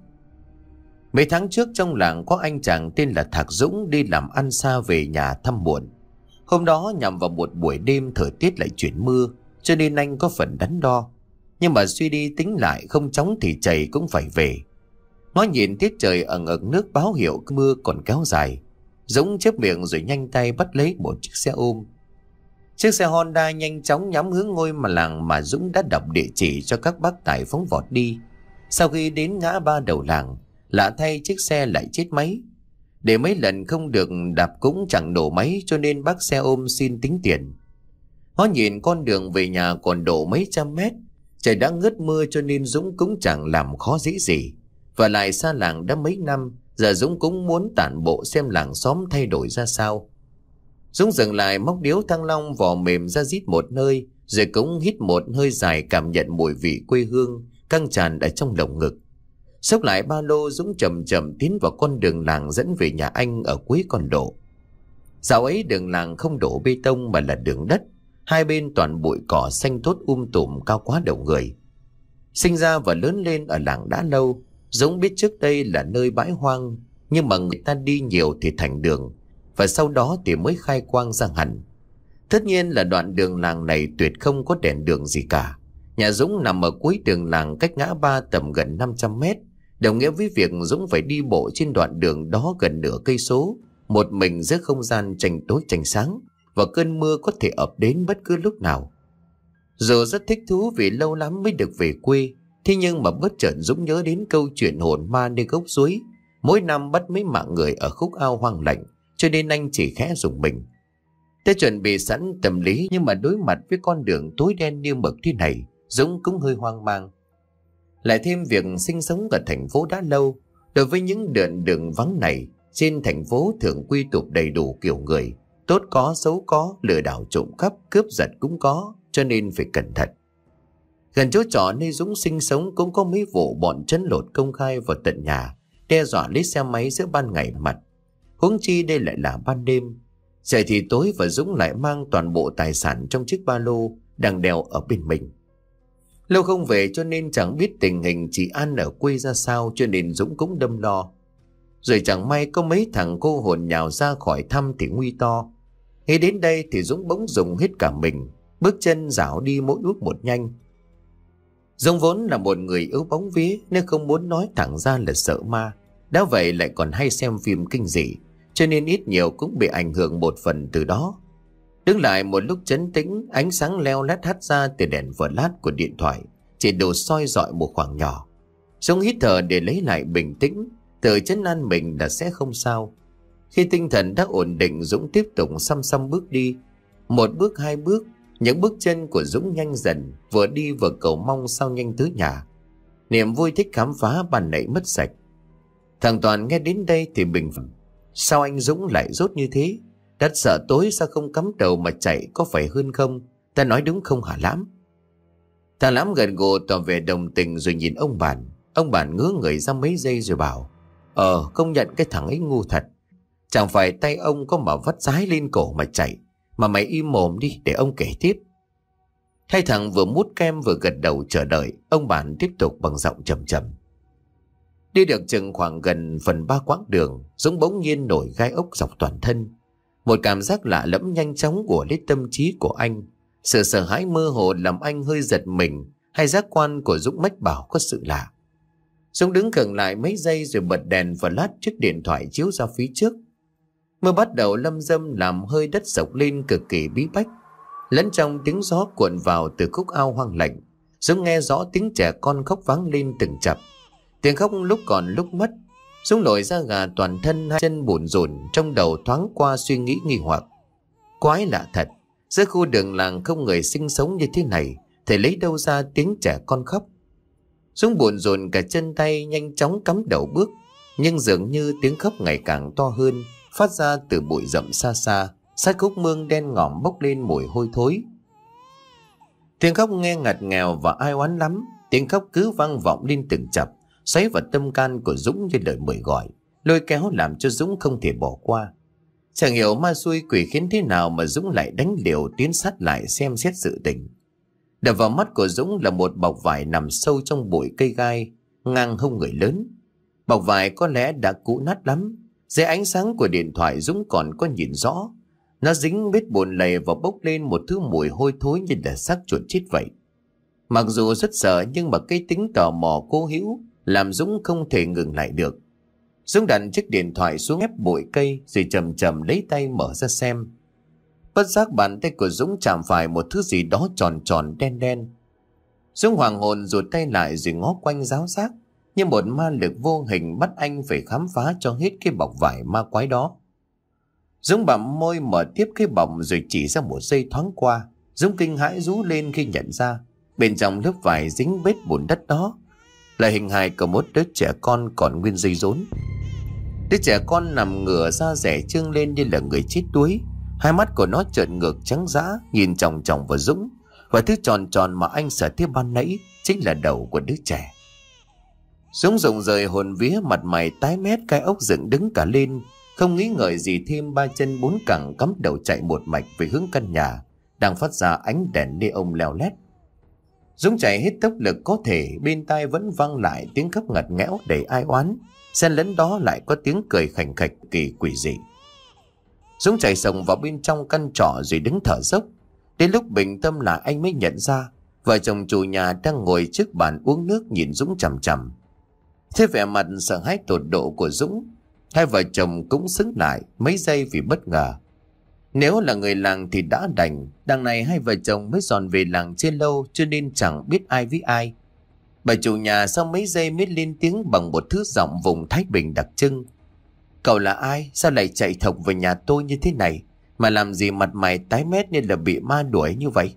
Mấy tháng trước trong làng có anh chàng tên là Thạc Dũng đi làm ăn xa về nhà thăm muộn. Hôm đó nhằm vào một buổi đêm thời tiết lại chuyển mưa, cho nên anh có phần đắn đo. Nhưng mà suy đi tính lại, không chóng thì chảy cũng phải về. Ngó nhìn tiết trời ẩn ẩn nước báo hiệu mưa còn kéo dài, Dũng chép miệng rồi nhanh tay bắt lấy một chiếc xe ôm. Chiếc xe Honda nhanh chóng nhắm hướng ngôi mà làng mà Dũng đã đọc địa chỉ cho các bác tài phóng vọt đi. Sau khi đến ngã ba đầu làng, lạ thay chiếc xe lại chết máy. Để mấy lần không được đạp cũng chẳng nổ máy, cho nên bác xe ôm xin tính tiền. Ngó nhìn con đường về nhà còn độ mấy trăm mét, trời đã ngớt mưa cho nên Dũng cũng chẳng làm khó dễ gì. Và lại xa làng đã mấy năm, giờ Dũng cũng muốn tản bộ xem làng xóm thay đổi ra sao. Dũng dừng lại móc điếu Thăng Long vò mềm ra rít một nơi, rồi cũng hít một hơi dài cảm nhận mùi vị quê hương căng tràn ở trong lồng ngực. Xốc lại ba lô, Dũng chậm chậm tiến vào con đường làng dẫn về nhà anh ở cuối con độ. Dạo ấy đường làng không đổ bê tông mà là đường đất, hai bên toàn bụi cỏ xanh tốt um tùm cao quá đầu người. Sinh ra và lớn lên ở làng đã lâu, Dũng biết trước đây là nơi bãi hoang, nhưng mà người ta đi nhiều thì thành đường, và sau đó thì mới khai quang ra hẳn. Tất nhiên là đoạn đường làng này tuyệt không có đèn đường gì cả. Nhà Dũng nằm ở cuối đường làng cách ngã ba tầm gần năm trăm mét, đồng nghĩa với việc Dũng phải đi bộ trên đoạn đường đó gần nửa cây số, một mình giữa không gian tranh tối tranh sáng, và cơn mưa có thể ập đến bất cứ lúc nào. Dù rất thích thú vì lâu lắm mới được về quê, thế nhưng mà bất chợt Dũng nhớ đến câu chuyện hồn ma nơi gốc suối, mỗi năm bắt mấy mạng người ở khúc ao hoang lạnh, cho nên anh chỉ khẽ rùng mình. Đã chuẩn bị sẵn tâm lý, nhưng mà đối mặt với con đường tối đen như mực thế này, Dũng cũng hơi hoang mang. Lại thêm việc sinh sống ở thành phố đã lâu, đối với những đoạn đường vắng này, trên thành phố thường quy tụ đầy đủ kiểu người, tốt có xấu có, lừa đảo trộm cắp cướp giật cũng có, cho nên phải cẩn thận. Gần chỗ trọ nơi Dũng sinh sống cũng có mấy vụ bọn trấn lột công khai vào tận nhà, đe dọa lấy xe máy giữa ban ngày mặt, huống chi đây lại là ban đêm. Trời thì tối và Dũng lại mang toàn bộ tài sản trong chiếc ba lô đang đeo ở bên mình. Lâu không về cho nên chẳng biết tình hình chị An ở quê ra sao, cho nên Dũng cũng đâm lo. Rồi chẳng may có mấy thằng cô hồn nhào ra khỏi thăm thì nguy to. Khi đến đây thì Dũng bỗng dùng hết cả mình, bước chân rảo đi mỗi bước một nhanh. Dũng vốn là một người yếu bóng vía nên không muốn nói thẳng ra là sợ ma, đã vậy lại còn hay xem phim kinh dị, cho nên ít nhiều cũng bị ảnh hưởng một phần từ đó. Đứng lại một lúc trấn tĩnh, ánh sáng leo lét hắt ra từ đèn flash của điện thoại, chỉ đủ soi rọi một khoảng nhỏ. Dũng hít thở để lấy lại bình tĩnh, tự trấn an mình là sẽ không sao. Khi tinh thần đã ổn định, Dũng tiếp tục xăm xăm bước đi. Một bước, hai bước, những bước chân của Dũng nhanh dần, vừa đi vừa cầu mong sao nhanh tới nhà. Niềm vui thích khám phá ban nãy mất sạch. Thằng Toàn nghe đến đây thì bình phẩm. Sao anh Dũng lại rốt như thế? Đất sợ tối sao không cắm đầu mà chạy, có phải hơn không? Ta nói đúng không hả Lãm? Thằng Lãm gần gù tỏ vẻ đồng tình rồi nhìn ông Bản. Ông Bản ngứa người ra mấy giây rồi bảo: Ờ, công nhận cái thằng ấy ngu thật. Chẳng phải tay ông có mà vắt dái lên cổ mà chạy. Mà mày im mồm đi để ông kể tiếp. Hai thằng vừa mút kem vừa gật đầu chờ đợi. Ông Bản tiếp tục bằng giọng trầm trầm. Đi được chừng khoảng gần phần ba quãng đường, Dũng bỗng nhiên nổi gai ốc dọc toàn thân. Một cảm giác lạ lẫm nhanh chóng ùa lấy tâm trí của anh. Sự sợ hãi mơ hồ làm anh hơi giật mình, hay giác quan của Dũng mách bảo có sự lạ. Dũng đứng khựng lại mấy giây rồi bật đèn flash chiếc điện thoại chiếu ra phía trước. Mưa bắt đầu lâm dâm làm hơi đất sộc lên cực kỳ bí bách. Lẫn trong tiếng gió cuộn vào từ khúc ao hoang lạnh, Dũng nghe rõ tiếng trẻ con khóc vang lên từng chập. Tiếng khóc lúc còn lúc mất. Dũng nổi da gà toàn thân, hai chân bủn rủn, trong đầu thoáng qua suy nghĩ nghi hoặc. Quái lạ thật, giữa khu đường làng không người sinh sống như thế này, thì lấy đâu ra tiếng trẻ con khóc. Dũng bủn rủn cả chân tay, nhanh chóng cắm đầu bước, nhưng dường như tiếng khóc ngày càng to hơn, phát ra từ bụi rậm xa xa, sát khúc mương đen ngòm bốc lên mùi hôi thối. Tiếng khóc nghe ngặt nghèo và ai oán lắm, tiếng khóc cứ vang vọng lên từng chập, xoáy vào tâm can của Dũng như lời mời gọi, lôi kéo làm cho Dũng không thể bỏ qua. Chẳng hiểu ma xui quỷ khiến thế nào mà Dũng lại đánh liều tiến sát lại xem xét sự tình. Đập vào mắt của Dũng là một bọc vải nằm sâu trong bụi cây gai, ngang hông người lớn. Bọc vải có lẽ đã cũ nát lắm, dưới ánh sáng của điện thoại Dũng còn có nhìn rõ. Nó dính vết bùn lầy và bốc lên một thứ mùi hôi thối như là xác chuột chết vậy. Mặc dù rất sợ nhưng mà cái tính tò mò cố hữu làm Dũng không thể ngừng lại được. Dũng đặt chiếc điện thoại xuống ép bụi cây rồi chậm chậm lấy tay mở ra xem. Bất giác bàn tay của Dũng chạm phải một thứ gì đó tròn tròn đen đen. Dũng hoàng hồn rụt tay lại rồi ngó quanh ráo rác, như một ma lực vô hình bắt anh phải khám phá cho hết cái bọc vải ma quái đó. Dũng bặm môi mở tiếp cái bọc rồi chỉ ra một giây thoáng qua. Dũng kinh hãi rú lên khi nhận ra bên trong lớp vải dính vết bùn đất đó là hình hài của một đứa trẻ con còn nguyên dây rốn. Đứa trẻ con nằm ngửa ra rẻ trương lên như là người chết đuối. Hai mắt của nó trợn ngược trắng dã nhìn chòng chòng vào Dũng, và thứ tròn tròn mà anh sợ tiếp ban nãy chính là đầu của đứa trẻ. Dũng rụng rời hồn vía, mặt mày tái mét, cái ốc dựng đứng cả lên, không nghĩ ngợi gì thêm, ba chân bốn cẳng cắm đầu chạy một mạch về hướng căn nhà đang phát ra ánh đèn neon leo lét. Dũng chạy hết tốc lực có thể, bên tai vẫn vang lại tiếng khóc ngặt nghẽo đầy ai oán, xen lẫn đó lại có tiếng cười khành khạch kỳ quỷ dị. Dũng chạy sòng vào bên trong căn trọ rồi đứng thở dốc. Đến lúc bình tâm là anh mới nhận ra vợ chồng chủ nhà đang ngồi trước bàn uống nước nhìn Dũng chằm chằm. Thế vẻ mặt sợ hãi tột độ của Dũng, hai vợ chồng cũng sững lại mấy giây vì bất ngờ. Nếu là người làng thì đã đành, đằng này hai vợ chồng mới dọn về làng chưa lâu cho nên chẳng biết ai với ai. Bà chủ nhà sau mấy giây mới lên tiếng bằng một thứ giọng vùng Thái Bình đặc trưng. Cậu là ai? Sao lại chạy thộc về nhà tôi như thế này? Mà làm gì mặt mày tái mét như là bị ma đuổi như vậy?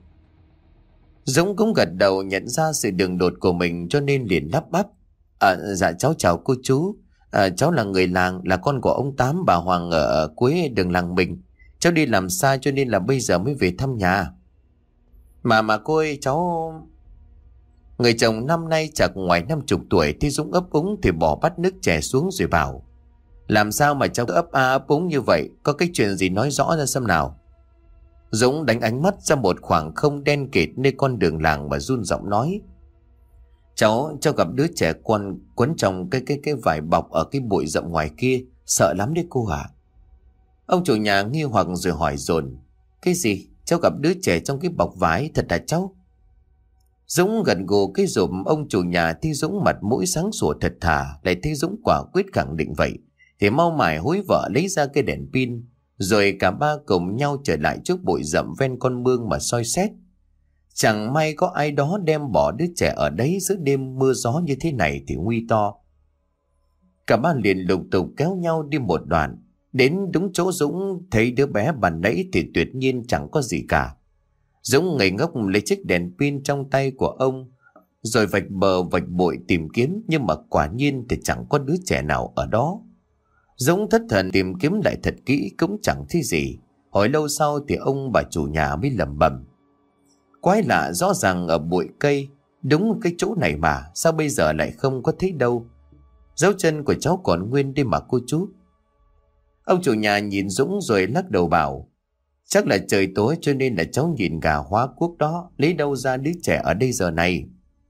Dũng cũng gật đầu nhận ra sự đường đột của mình cho nên liền lắp bắp. À, dạ cháu chào cô chú. À, cháu là người làng, là con của ông Tám bà Hoàng ở cuối đường làng mình. Cháu đi làm xa cho nên là bây giờ mới về thăm nhà. Mà mà cô ơi cháu... Người chồng năm nay chạc ngoài năm chục tuổi thì Dũng ấp úng thì bỏ bát nước chè xuống rồi bảo. Làm sao mà cháu ấp a ấp úng như vậy? Có cái chuyện gì nói rõ ra xem nào. Dũng đánh ánh mắt ra một khoảng không đen kịt nơi con đường làng và run giọng nói. Cháu, cháu gặp đứa trẻ con quấn trong cái cái cái vải bọc ở cái bụi rậm ngoài kia. Sợ lắm đấy cô hả? Ông chủ nhà nghi hoặc rồi hỏi dồn. Cái gì? Cháu gặp đứa trẻ trong cái bọc vải thật hả cháu? Dũng gật gù cái rụm ông chủ nhà thấy Dũng mặt mũi sáng sủa thật thà, lại thấy Dũng quả quyết khẳng định vậy. Thì mau mải hối vợ lấy ra cái đèn pin, rồi cả ba cùng nhau trở lại trước bụi rậm ven con mương mà soi xét. Chẳng may có ai đó đem bỏ đứa trẻ ở đấy giữa đêm mưa gió như thế này thì nguy to. Cả ba liền lục tục kéo nhau đi một đoạn, đến đúng chỗ Dũng thấy đứa bé bàn nãy thì tuyệt nhiên chẳng có gì cả. Dũng ngây ngốc lấy chiếc đèn pin trong tay của ông, rồi vạch bờ vạch bụi tìm kiếm, nhưng mà quả nhiên thì chẳng có đứa trẻ nào ở đó. Dũng thất thần tìm kiếm lại thật kỹ cũng chẳng thấy gì. Hồi lâu sau thì ông bà chủ nhà mới lẩm bẩm. Quái lạ, rõ ràng ở bụi cây, đúng cái chỗ này mà, sao bây giờ lại không có thấy đâu? Dấu chân của cháu còn nguyên đi mà cô chú. Ông chủ nhà nhìn Dũng rồi lắc đầu bảo. Chắc là trời tối cho nên là cháu nhìn gà hóa quốc đó, lấy đâu ra đứa trẻ ở đây giờ này?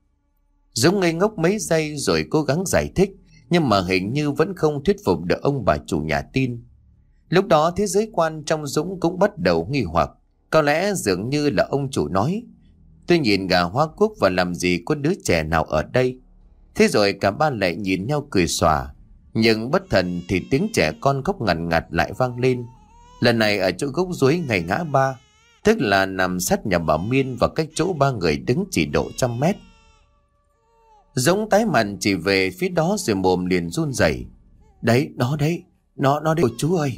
Dũng ngây ngốc mấy giây rồi cố gắng giải thích, nhưng mà hình như vẫn không thuyết phục được ông bà chủ nhà tin. Lúc đó thế giới quan trong Dũng cũng bắt đầu nghi hoặc. Có lẽ dường như là ông chủ nói. Tôi nhìn gà hóa quốc và làm gì có đứa trẻ nào ở đây. Thế rồi cả ba lại nhìn nhau cười xòa. Nhưng bất thần thì tiếng trẻ con khóc ngặt ngặt lại vang lên. Lần này ở chỗ gốc duối ngay ngã ba, tức là nằm sát nhà bà Miên và cách chỗ ba người đứng chỉ độ trăm mét. Dũng tái mặt chỉ về phía đó rồi mồm liền run rẩy. Đấy, nó đấy, nó, nó đấy, chú ơi.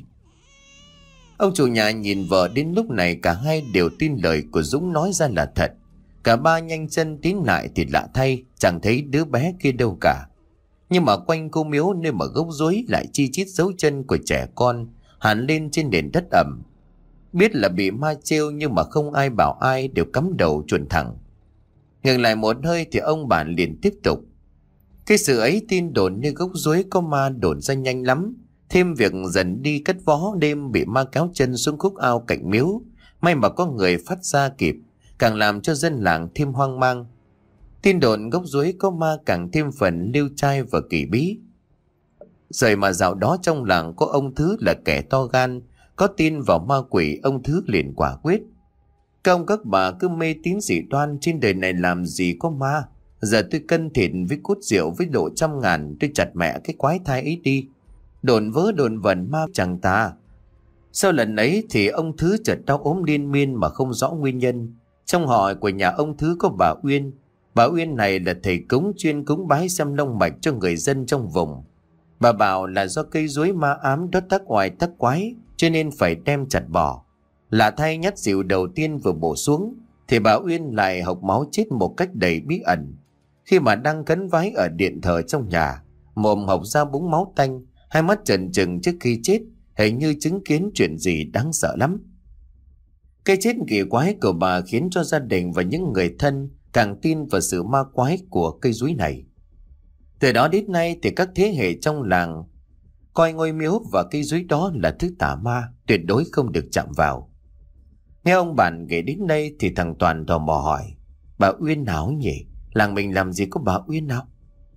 Ông chủ nhà nhìn vợ, đến lúc này cả hai đều tin lời của Dũng nói ra là thật. Cả ba nhanh chân tiến lại thì lạ thay, chẳng thấy đứa bé kia đâu cả. Nhưng mà quanh cô miếu nơi mà gốc duối lại chi chít dấu chân của trẻ con hẳn lên trên nền đất ẩm. Biết là bị ma trêu nhưng mà không ai bảo ai, đều cắm đầu chuồn thẳng. Ngừng lại một hơi thì ông bản liền tiếp tục. Cái sự ấy tin đồn như gốc duối có ma đồn ra nhanh lắm. Thêm việc dần đi cất vó đêm bị ma kéo chân xuống khúc ao cạnh miếu. May mà có người phát ra kịp, càng làm cho dân làng thêm hoang mang. Tin đồn gốc duối có ma càng thêm phần liêu trai và kỳ bí. Rồi mà dạo đó trong làng có ông Thứ là kẻ to gan, có tin vào ma quỷ, ông Thứ liền quả quyết. Các ông các bà cứ mê tín dị đoan, trên đời này làm gì có ma. Giờ tôi cân thịt với cút rượu với độ trăm ngàn, tôi chặt mẹ cái quái thai ấy đi. Đồn vớ đồn vẩn ma chẳng ta. Sau lần ấy thì ông Thứ chợt đau ốm liên miên mà không rõ nguyên nhân. Trong họ của nhà ông Thứ có bà Uyên. Bà Uyên này là thầy cúng chuyên cúng bái xem long mạch cho người dân trong vùng. Bà bảo là do cây duối ma ám đó tắc oai tắc quái, cho nên phải đem chặt bỏ. Lạ thay nhát dịu đầu tiên vừa bổ xuống thì bà Uyên lại hộc máu chết một cách đầy bí ẩn. Khi mà đang khấn vái ở điện thờ trong nhà, mồm hộc ra búng máu tanh, hai mắt trần trừng trước khi chết, hình như chứng kiến chuyện gì đáng sợ lắm. Cái chết kỳ quái của bà khiến cho gia đình và những người thân càng tin vào sự ma quái của cây duối này. Từ đó đến nay thì các thế hệ trong làng coi ngôi miếu và cây duối đó là thứ tà ma, tuyệt đối không được chạm vào. Nghe ông bạn kể đến đây thì thằng Toàn tò mò hỏi. Bà Uyên nào nhỉ? Làng mình làm gì có bà Uyên nào?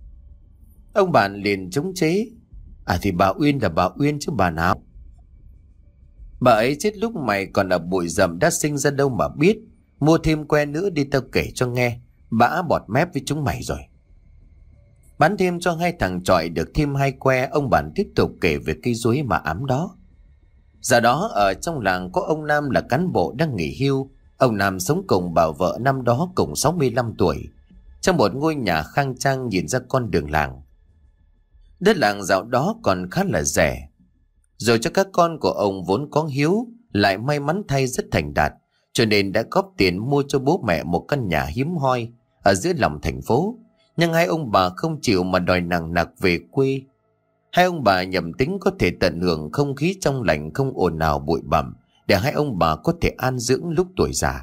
Ông bạn liền chống chế. À thì bà Uyên là bà Uyên chứ bà nào? Bà ấy chết lúc mày còn ở bụi rậm đã sinh ra đâu mà biết. Mua thêm que nữa đi tao kể cho nghe. Bã bọt mép với chúng mày rồi. Bán thêm cho hai thằng chọi được thêm hai que, ông bạn tiếp tục kể về cây chuối mà ám đó. Giờ đó ở trong làng có ông Nam là cán bộ đang nghỉ hưu. Ông Nam sống cùng bà vợ năm đó cùng sáu mươi lăm tuổi, trong một ngôi nhà khang trang nhìn ra con đường làng. Đất làng dạo đó còn khá là rẻ. Rồi cho các con của ông vốn có hiếu, lại may mắn thay rất thành đạt, cho nên đã góp tiền mua cho bố mẹ một căn nhà hiếm hoi ở giữa lòng thành phố. Nhưng hai ông bà không chịu mà đòi nặng nặc về quê. Hai ông bà nhầm tính có thể tận hưởng không khí trong lành không ồn ào bụi bặm, để hai ông bà có thể an dưỡng lúc tuổi già.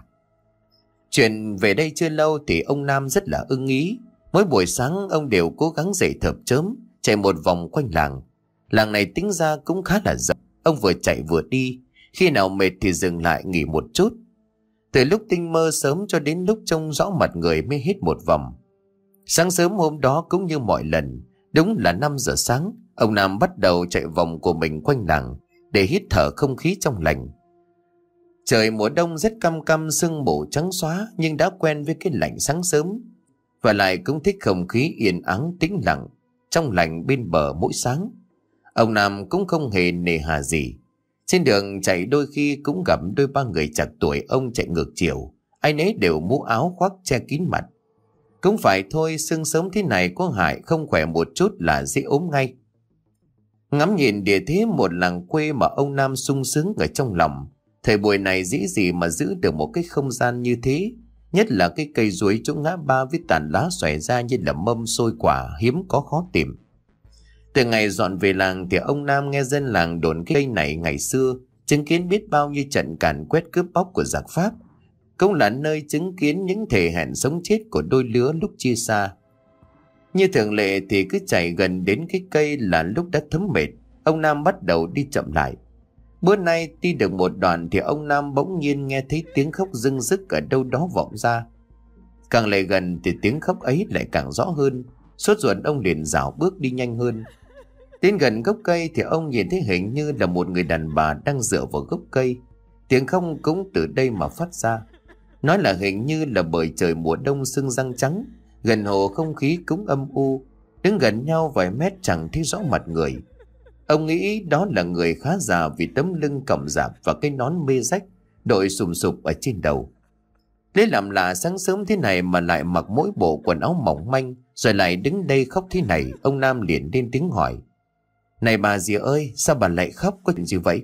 Chuyện về đây chưa lâu thì ông Nam rất là ưng ý. Mỗi buổi sáng ông đều cố gắng dậy thật sớm, chạy một vòng quanh làng. Làng này tính ra cũng khá là rộng. Ông vừa chạy vừa đi, khi nào mệt thì dừng lại nghỉ một chút. Từ lúc tinh mơ sớm cho đến lúc trông rõ mặt người mới hết một vòng. Sáng sớm hôm đó cũng như mọi lần, đúng là năm giờ sáng, ông Nam bắt đầu chạy vòng của mình quanh làng để hít thở không khí trong lành. Trời mùa đông rất căm căm, sương mù trắng xóa, nhưng đã quen với cái lạnh sáng sớm, và lại cũng thích không khí yên ắng tĩnh lặng trong lành bên bờ mỗi sáng. Ông Nam cũng không hề nề hà gì. Trên đường chạy đôi khi cũng gặp đôi ba người chạc tuổi ông chạy ngược chiều, ai nấy đều mũ áo khoác che kín mặt. Cũng phải thôi, sương sớm thế này có hại, không khỏe một chút là dễ ốm ngay. Ngắm nhìn địa thế một làng quê mà ông Nam sung sướng ở trong lòng. Thời buổi này dễ gì mà giữ được một cái không gian như thế, nhất là cái cây chuối chỗ ngã ba với tàn lá xòe ra như là mâm xôi quả hiếm có khó tìm. Từ ngày dọn về làng thì ông Nam nghe dân làng đồn cái cây này ngày xưa chứng kiến biết bao nhiêu trận càn quét cướp bóc của giặc Pháp, cũng là nơi chứng kiến những thề hẹn sống chết của đôi lứa lúc chia xa. Như thường lệ thì cứ chạy gần đến cái cây là lúc đã thấm mệt, ông Nam bắt đầu đi chậm lại. Bữa nay đi được một đoạn thì ông Nam bỗng nhiên nghe thấy tiếng khóc rưng rức ở đâu đó vọng ra. Càng lại gần thì tiếng khóc ấy lại càng rõ hơn. Sốt ruột ông liền rảo bước đi nhanh hơn. Đến gần gốc cây thì ông nhìn thấy hình như là một người đàn bà đang dựa vào gốc cây. Tiếng khóc cũng từ đây mà phát ra. Nói là hình như là bởi trời mùa đông sương răng trắng, gần hồ không khí cũng âm u. Đứng gần nhau vài mét chẳng thấy rõ mặt người. Ông nghĩ đó là người khá già vì tấm lưng còng rạp và cái nón mê rách đội sùm sụp ở trên đầu. Lấy làm lạ sáng sớm thế này mà lại mặc mỗi bộ quần áo mỏng manh, rồi lại đứng đây khóc thế này. Ông Nam liền lên tiếng hỏi: "Này bà dì ơi, sao bà lại khóc, có chuyện gì vậy?"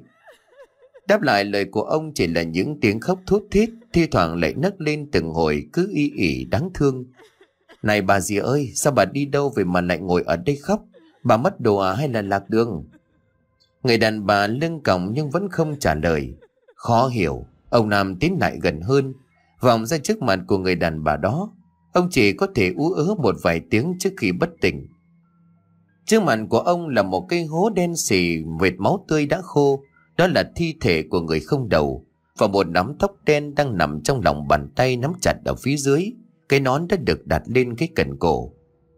Đáp lại lời của ông chỉ là những tiếng khóc thút thít, thi thoảng lại nấc lên từng hồi cứ y ỉ đáng thương. "Này bà dì ơi, sao bà đi đâu về mà lại ngồi ở đây khóc? Bà mất đồ à hay là lạc đường?" Người đàn bà lưng còng nhưng vẫn không trả lời. Khó hiểu, ông Nam tiến lại gần hơn, vòng ra trước mặt của người đàn bà đó. Ông chỉ có thể ú ớ một vài tiếng trước khi bất tỉnh. Trước mặt của ông là một cái hố đen xì, vệt máu tươi đã khô. Đó là thi thể của người không đầu, và một nắm tóc đen đang nằm trong lòng bàn tay nắm chặt ở phía dưới. Cái nón đã được đặt lên cái cần cổ.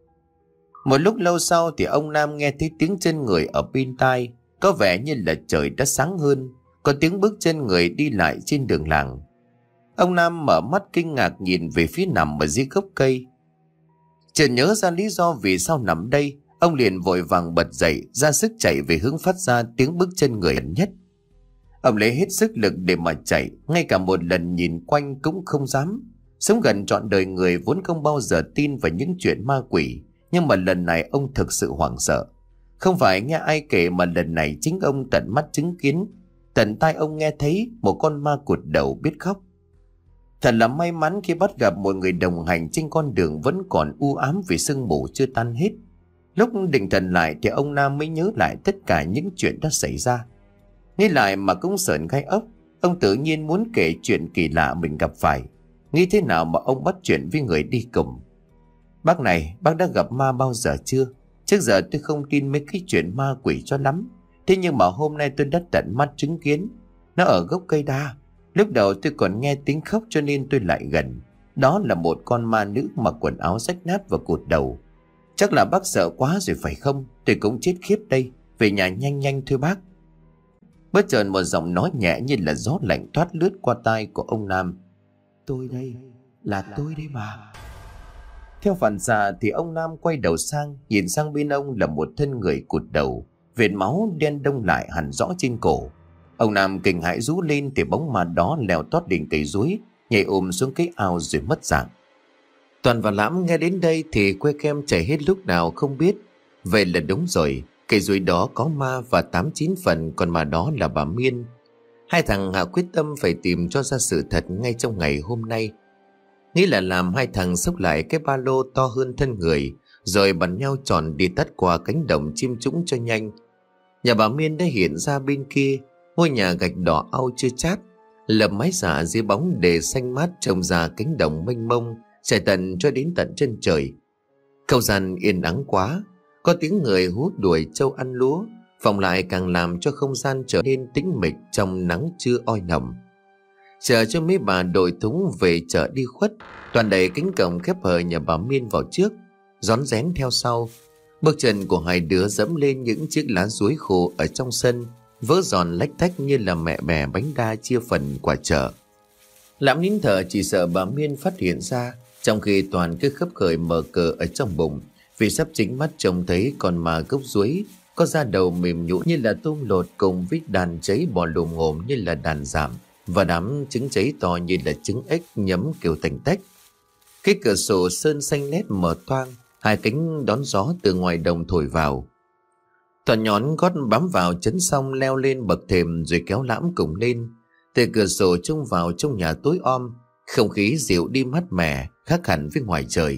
Một lúc lâu sau thì ông Nam nghe thấy tiếng chân người ở bên tai. Có vẻ như là trời đã sáng hơn, có tiếng bước chân người đi lại trên đường làng. Ông Nam mở mắt kinh ngạc nhìn về phía nằm ở dưới gốc cây. Chợt nhớ ra lý do vì sao nằm đây, ông liền vội vàng bật dậy, ra sức chạy về hướng phát ra tiếng bước chân người gần nhất. Ông lấy hết sức lực để mà chạy, ngay cả một lần nhìn quanh cũng không dám. Sống gần trọn đời người vốn không bao giờ tin vào những chuyện ma quỷ, nhưng mà lần này ông thực sự hoảng sợ. Không phải nghe ai kể mà lần này chính ông tận mắt chứng kiến, tận tai ông nghe thấy một con ma cụt đầu biết khóc. Thật là may mắn khi bắt gặp một người đồng hành trên con đường vẫn còn u ám vì sương mù chưa tan hết. Lúc định thần lại thì ông Nam mới nhớ lại tất cả những chuyện đã xảy ra. Nghĩ lại mà cũng sởn gai ốc. Ông tự nhiên muốn kể chuyện kỳ lạ mình gặp phải. Nghĩ thế nào mà ông bắt chuyện với người đi cùng. "Bác này, bác đã gặp ma bao giờ chưa? Trước giờ tôi không tin mấy cái chuyện ma quỷ cho lắm. Thế nhưng mà hôm nay tôi đã tận mắt chứng kiến. Nó ở gốc cây đa. Lúc đầu tôi còn nghe tiếng khóc cho nên tôi lại gần. Đó là một con ma nữ mặc quần áo rách nát và cụt đầu. Chắc là bác sợ quá rồi phải không? Tôi cũng chết khiếp đây. Về nhà nhanh nhanh thôi bác. Bất chợt một giọng nói nhẹ như là gió lạnh thoát lướt qua tai của ông Nam. Tôi đây, là tôi đây mà. Theo phản xạ thì ông Nam quay đầu sang, nhìn sang bên ông là một thân người cụt đầu, vệt máu đen đông lại hẳn rõ trên cổ. Ông Nam kinh hãi rú lên thì bóng ma đó leo tót đỉnh cây chuối, nhảy ùm xuống cái ao rồi mất dạng. Toàn và Lãm nghe đến đây thì que kem chảy hết lúc nào không biết. Vậy là đúng rồi, cây chuối đó có ma và tám chín phần con ma đó là bà Miên. Hai thằng hạ quyết tâm phải tìm cho ra sự thật ngay trong ngày hôm nay. Nghĩ là làm hai thằng xốc lại cái ba lô to hơn thân người, rồi bắn nhau tròn đi tắt qua cánh đồng chim trũng cho nhanh. Nhà bà Miên đã hiện ra bên kia, ngôi nhà gạch đỏ au chưa chát, lợp mái giả dưới bóng để xanh mát trông ra cánh đồng mênh mông, trải tận cho đến tận chân trời. Không gian yên ắng quá, có tiếng người hút đuổi trâu ăn lúa, vọng lại càng làm cho không gian trở nên tĩnh mịch trong nắng trưa oi nồng. Chờ cho mấy bà đội thúng về chợ đi khuất, Toàn đẩy cánh cổng khép hờ nhà bà Miên vào trước, rón rén theo sau. Bước chân của hai đứa dẫm lên những chiếc lá chuối khô ở trong sân, vỡ giòn lách tách như là mẹ bè bánh đa chia phần quà chợ. Lãm nín thở chỉ sợ bà Miên phát hiện ra, trong khi Toàn cứ khấp khởi mở cờ ở trong bụng, vì sắp chính mắt trông thấy con ma gốc chuối có da đầu mềm nhũn như là tôm lột, cùng với đàn cháy bò lồm ngồm như là đàn giảm, và đám trứng cháy to như là trứng ếch nhấm kêu tành tách. Cái cửa sổ sơn xanh lét mở toang, hai cánh đón gió từ ngoài đồng thổi vào. Toàn nhón gót bám vào chấn xong leo lên bậc thềm rồi kéo Lãm cùng lên. Từ cửa sổ trông vào trong nhà tối om, không khí dịu đi mát mẻ, khác hẳn với ngoài trời.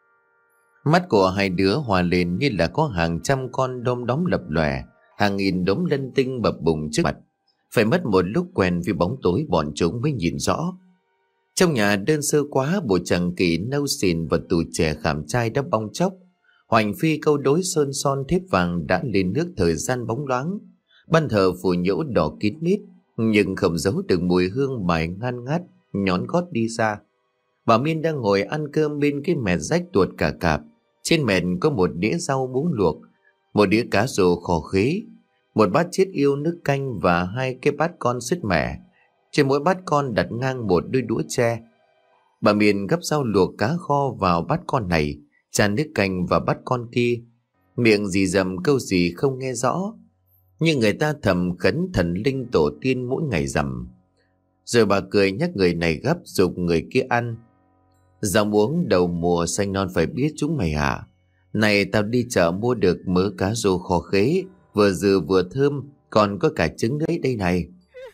Mắt của hai đứa hòa lên như là có hàng trăm con đom đóm lập lòe, hàng nghìn đốm lân tinh bập bùng trước mặt. Phải mất một lúc quen với bóng tối bọn chúng mới nhìn rõ. Trong nhà đơn sơ quá, bộ tràng kỷ nâu xìn và tủ chè khảm trai đã bong chóc. Hoành phi câu đối sơn son thép vàng đã lên nước thời gian bóng loáng. Ban thờ phù nhũ đỏ kín mít, nhưng không giấu được mùi hương bài ngan ngát, nhón gót đi ra. Bà Miên đang ngồi ăn cơm bên cái mẹt rách tuột cả cạp. Trên mẹt có một đĩa rau muống luộc, một đĩa cá rô kho khế, một bát chiết yêu nước canh và hai cái bát con sứt mẻ. Trên mỗi bát con đặt ngang một đôi đũa tre. Bà Miên gấp rau luộc cá kho vào bát con này, tràn nước canh vào bát con kia. Miệng dì dầm câu gì không nghe rõ, nhưng người ta thầm khấn thần linh tổ tiên mỗi ngày rằm. Rồi bà cười nhắc người này gấp giục người kia ăn. Rau muống đầu mùa xanh non phải biết chúng mày hả? Này tao đi chợ mua được mớ cá rô kho khế, vừa dừa vừa thơm, còn có cả trứng đấy đây này.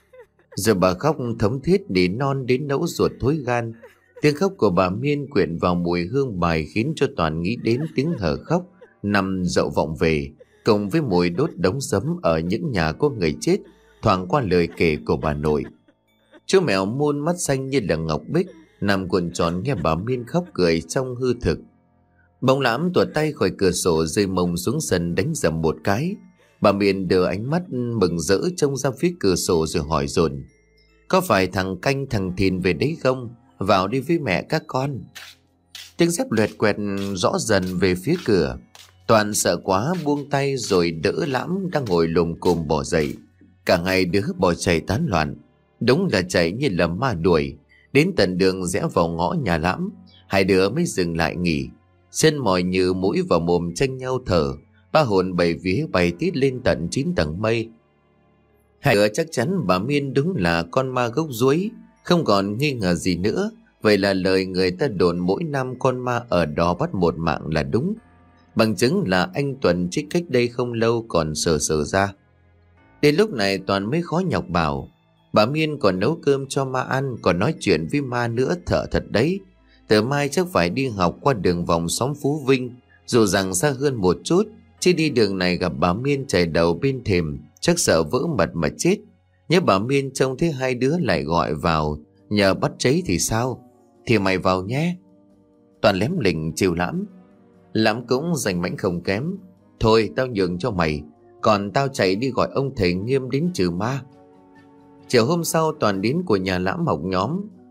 Rồi bà khóc thấm thiết để non đến nỗi ruột thối gan. Tiếng khóc của bà Miên quyện vào mùi hương bài khiến cho Toàn nghĩ đến tiếng hở khóc nằm dậu vọng về, cùng với mùi đốt đống sấm ở những nhà có người chết, thoảng qua lời kể của bà nội. Chú mèo muôn mắt xanh như là ngọc bích nằm cuộn tròn nghe bà Miên khóc cười trong hư thực. Bỗng Lãm tuột tay khỏi cửa sổ rơi mông xuống sân đánh dầm một cái. Bà Miên đưa ánh mắt mừng rỡ trông ra phía cửa sổ rồi hỏi dồn: Có phải thằng Canh thằng Thìn về đấy không? Vào đi với mẹ các con. Tiếng dép loẹt quẹt rõ dần về phía cửa. Toàn sợ quá buông tay rồi đỡ Lãm đang ngồi lùm cùm bỏ dậy. Cả hai đứa bỏ chạy tán loạn, đúng là chạy như là ma đuổi. Đến tận đường rẽ vào ngõ nhà Lãm, hai đứa mới dừng lại nghỉ. Chân mỏi như mũi và mồm tranh nhau thở, ba hồn bảy vía bay tít lên tận chín tầng mây. Hai đứa chắc chắn bà Miên đúng là con ma gốc ruối, không còn nghi ngờ gì nữa. Vậy là lời người ta đồn mỗi năm con ma ở đó bắt một mạng là đúng. Bằng chứng là anh Tuần trích cách đây không lâu còn sờ sờ ra. Đến lúc này Toàn mới khó nhọc bảo: Bà Miên còn nấu cơm cho ma ăn, còn nói chuyện với ma nữa, thợ thật đấy. Từ mai chắc phải đi học qua đường vòng xóm Phú Vinh, dù rằng xa hơn một chút, chứ đi đường này gặp bà Miên chảy đầu bên thềm, chắc sợ vỡ mật mà chết. Nhớ bà Miên trông thấy hai đứa lại gọi vào nhờ bắt cháy thì sao? Thì mày vào nhé. Toàn lém lỉnh chiều Lãm. Lãm cũng giành mãnh không kém: Thôi tao nhường cho mày, còn tao chạy đi gọi ông thầy Nghiêm đến trừ ma. Chiều hôm sau Toàn đến của nhà Lãm học nhóm.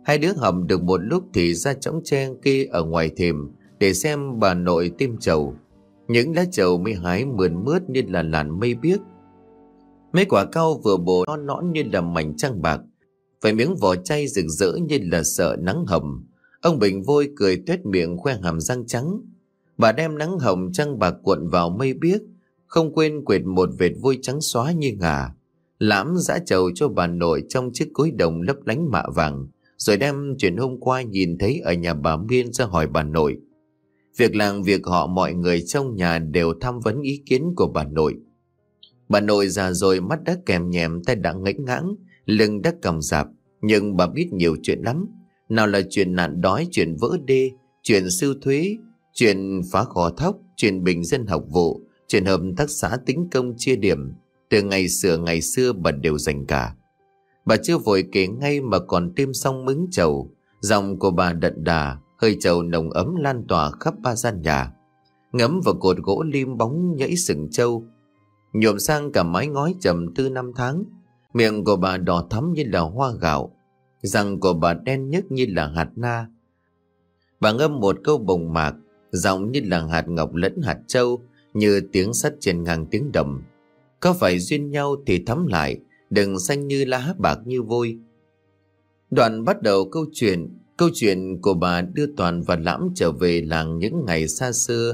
Hai đứa hầm được một lúc thì ra chõng tre kia ở ngoài thềm để xem bà nội tim trầu. Những lá trầu mới hái mượn mướt như là làn mây biếc. Mấy quả cau vừa bổ non nõn như là mảnh trăng bạc, vài miếng vỏ chay rực rỡ như là sợ nắng hầm. Ông Bình Vôi cười tuét miệng khoe hàm răng trắng. Bà đem nắng hồng trăng bạc cuộn vào mây biếc, không quên quệt một vệt vôi trắng xóa như ngà, lãm giã trầu cho bà nội trong chiếc cối đồng lấp lánh mạ vàng, rồi đem chuyện hôm qua nhìn thấy ở nhà bà Miên ra hỏi bà nội. Việc làng việc họ mọi người trong nhà đều tham vấn ý kiến của bà nội. Bà nội già rồi, mắt đã kèm nhèm, tay đã ngẫy ngãng, lưng đã còng rạp, nhưng bà biết nhiều chuyện lắm. Nào là chuyện nạn đói, chuyện vỡ đê, chuyện sưu thuế, chuyện phá kho thóc, chuyện bình dân học vụ, chuyện hợp tác xã tính công chia điểm. Từ ngày xưa ngày xưa bà đều dành cả. Bà chưa vội kể ngay mà còn thêm xong mứng trầu. Giọng của bà đậm đà, hơi trầu nồng ấm lan tỏa khắp ba gian nhà. Ngấm vào cột gỗ lim bóng nhẫy sừng trâu, nhuộm sang cả mái ngói trầm tư năm tháng. Miệng của bà đỏ thắm như là hoa gạo, răng của bà đen nhức như là hạt na. Bà ngâm một câu bồng mạc, giọng như là hạt ngọc lẫn hạt trâu, như tiếng sắt trên ngang tiếng đầm. Có phải duyên nhau thì thắm lại, đừng xanh như lá bạc như vôi. Đoạn bắt đầu câu chuyện. Câu chuyện của bà đưa Toàn và Lãm trở về làng những ngày xa xưa.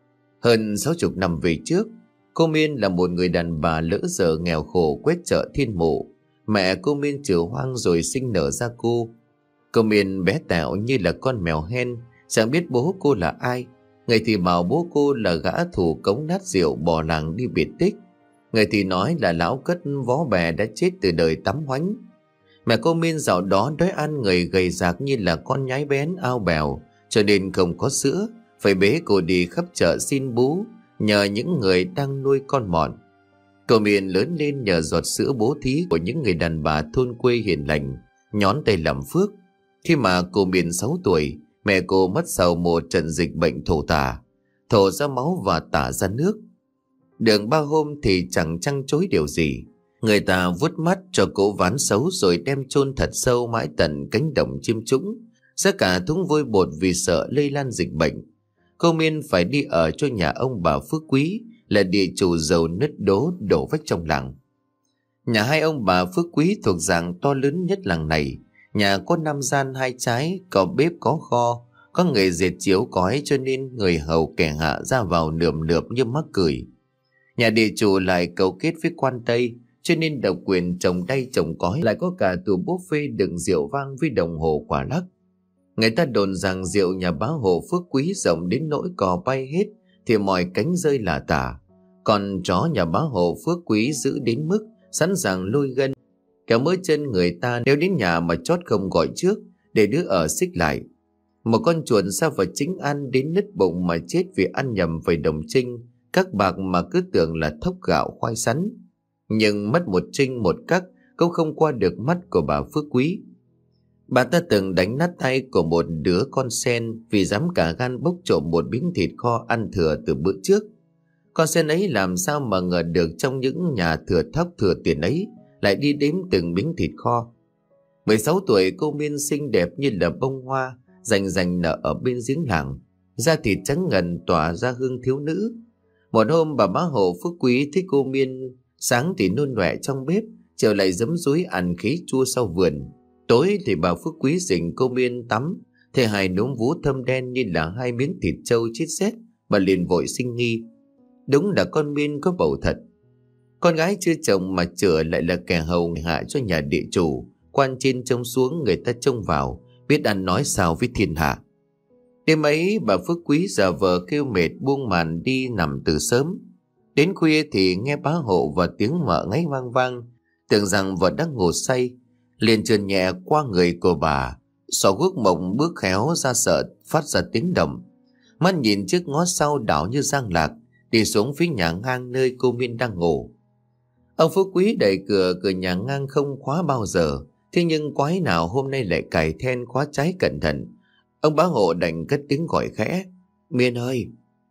Hơn sáu chục năm về trước, cô Miên là một người đàn bà lỡ dở nghèo khổ quét chợ Thiên Mụ. Mẹ cô Miên chữa hoang rồi sinh nở ra cô. Cô Miên bé tẹo như là con mèo hen, chẳng biết bố cô là ai. Người thì bảo bố cô là gã thủ cống nát rượu bỏ làng đi biệt tích. Người thì nói là lão cất vó bè đã chết từ đời tắm hoánh. Mẹ cô Miên dạo đó đói ăn, người gầy rạc như là con nhái bén ao bèo, cho nên không có sữa, phải bế cô đi khắp chợ xin bú, nhờ những người đang nuôi con mọn. Cô Miên lớn lên nhờ giọt sữa bố thí của những người đàn bà thôn quê hiền lành, nhón tay làm phước. Khi mà cô Miên sáu tuổi, mẹ cô mất sau một trận dịch bệnh thổ tả, thổ ra máu và tả ra nước. Đường ba hôm thì chẳng trăng chối điều gì. Người ta vuốt mắt cho cô ván xấu rồi đem chôn thật sâu mãi tận cánh đồng chim trũng, tất cả thúng vôi bột vì sợ lây lan dịch bệnh. Cô Miên phải đi ở cho nhà ông bà Phước Quý, là địa chủ giàu nứt đố đổ vách trong làng. Nhà hai ông bà Phước Quý thuộc dạng to lớn nhất làng này. Nhà có năm gian hai trái, có bếp có kho, có người dệt chiếu cói, cho nên người hầu kẻ hạ ra vào nườm nượp như mắc cười. Nhà địa chủ lại cấu kết với quan Tây, cho nên độc quyền trồng đay trồng cói, lại có cả tủ buffet đựng rượu vang với đồng hồ quả lắc. Người ta đồn rằng rượu nhà bá hộ Phước Quý rộng đến nỗi cò bay hết thì mọi cánh rơi lả tả. Còn chó nhà bá hộ Phước Quý giữ đến mức sẵn sàng lôi gân, kéo mới chân người ta nếu đến nhà mà chót không gọi trước để đứa ở xích lại. Một con chuột sao vào chính ăn đến nứt bụng mà chết vì ăn nhầm phải đồng trinh, các bạc mà cứ tưởng là thóc gạo khoai sắn. Nhưng mất một trinh một cắc cũng không qua được mắt của bà Phước Quý. Bà ta từng đánh nát tay của một đứa con sen vì dám cả gan bốc trộm một miếng thịt kho ăn thừa từ bữa trước. Con sen ấy làm sao mà ngờ được trong những nhà thừa thóc thừa tiền ấy lại đi đếm từng miếng thịt kho. mười sáu tuổi cô Miên xinh đẹp như là bông hoa rành rành nở ở bên giếng làng, da thịt trắng ngần tỏa ra hương thiếu nữ. Một hôm bà bá hộ Phước Quý thấy cô Miên sáng thì nôn nọe trong bếp, chiều lại giấm dúi ăn khí chua sau vườn. Tối thì bà Phước Quý dình cô Miên tắm, thấy hai núm vú thâm đen như là hai miếng thịt trâu chết rét, bà liền vội sinh nghi. Đúng là con Miên có bầu thật. Con gái chưa chồng mà chửa lại là kẻ hầu hạ cho nhà địa chủ, quan trên trông xuống người ta trông vào, biết ăn nói sao với thiên hạ. Đêm ấy bà Phước Quý giả vờ kêu mệt buông màn đi nằm từ sớm. Đến khuya thì nghe bá hộ và tiếng mợ ngáy vang vang, tưởng rằng vợ đang ngủ say, liền trườn nhẹ qua người của bà, xỏ guốc mộng bước khéo ra sợ phát ra tiếng động. Mắt nhìn trước ngó sau đảo như giang lạc, đi xuống phía nhà ngang nơi cô Miên đang ngủ. Ông Phước Quý đẩy cửa, cửa nhà ngang không khóa bao giờ, thế nhưng quái nào hôm nay lại cài then khóa trái cẩn thận. Ông bá hộ đành cất tiếng gọi khẽ: "Miên ơi!"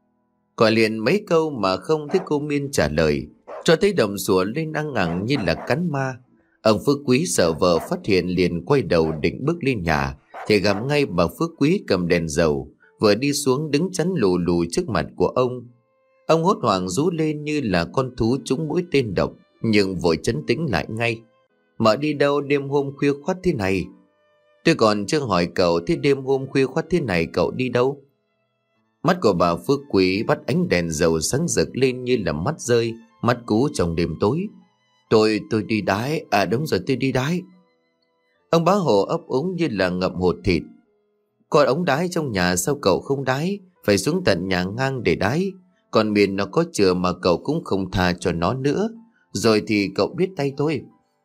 Gọi liền mấy câu mà không thấy cô Miên trả lời, cho thấy đồng sủa lên ăng ẳng như là cắn ma. Ông Phước Quý sợ vợ phát hiện liền quay đầu định bước lên nhà, thì gặp ngay bà Phước Quý cầm đèn dầu vừa đi xuống đứng chắn lù lù trước mặt của ông. Ông hốt hoảng rú lên như là con thú trúng mũi tên độc, nhưng vội trấn tĩnh lại ngay. Mợ đi đâu đêm hôm khuya khoắt thế này? Tôi còn chưa hỏi cậu, thế đêm hôm khuya khoắt thế này cậu đi đâu? Mắt của bà Phước Quý bắt ánh đèn dầu sáng rực lên như là mắt rơi, mắt cú trong đêm tối. Tôi, tôi đi đái, à đúng rồi tôi đi đái. Ông bá Hồ ấp úng như là ngậm hột thịt. Còn ống đái trong nhà sao cậu không đái, phải xuống tận nhà ngang để đái. Còn miền nó có chừa mà cậu cũng không tha cho nó nữa, rồi thì cậu biết tay tôi.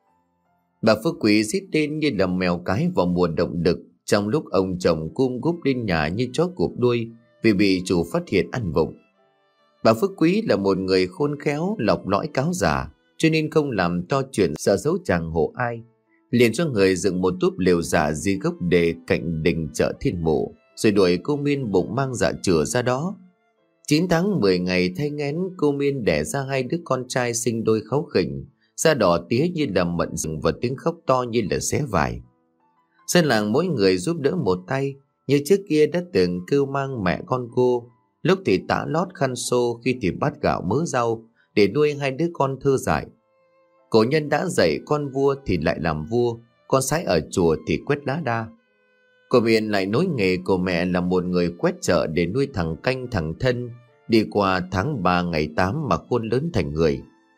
Bà Phước Quý rít lên như là mèo cái vào mùa động đực, trong lúc ông chồng cum cúp lên nhà như chó cụp đuôi vì bị chủ phát hiện ăn vụng. Bà Phước Quý là một người khôn khéo, lọc lõi cáo giả, cho nên không làm to chuyện sợ xấu chẳng hộ ai. Liền cho người dựng một túp lều giả di gốc để cạnh đình chợ Thiên Mụ, rồi đuổi cô Miên bụng mang dạ chửa ra đó. Chín tháng mười ngày thay nghén, cô Miên đẻ ra hai đứa con trai sinh đôi kháu khỉnh, da đỏ tía như là mận rừng và tiếng khóc to như là xé vải. Dân làng mỗi người giúp đỡ một tay, như trước kia đã từng kêu mang mẹ con cô, lúc thì tã lót khăn xô, khi thì bát gạo mớ rau để nuôi hai đứa con thơ dại. Cổ nhân đã dạy con vua thì lại làm vua, con sái ở chùa thì quét lá đa. Cô Miên lại nối nghề của mẹ là một người quét chợ để nuôi thằng Canh thằng Thân, đi qua tháng ba ngày tám mà khôn lớn thành người.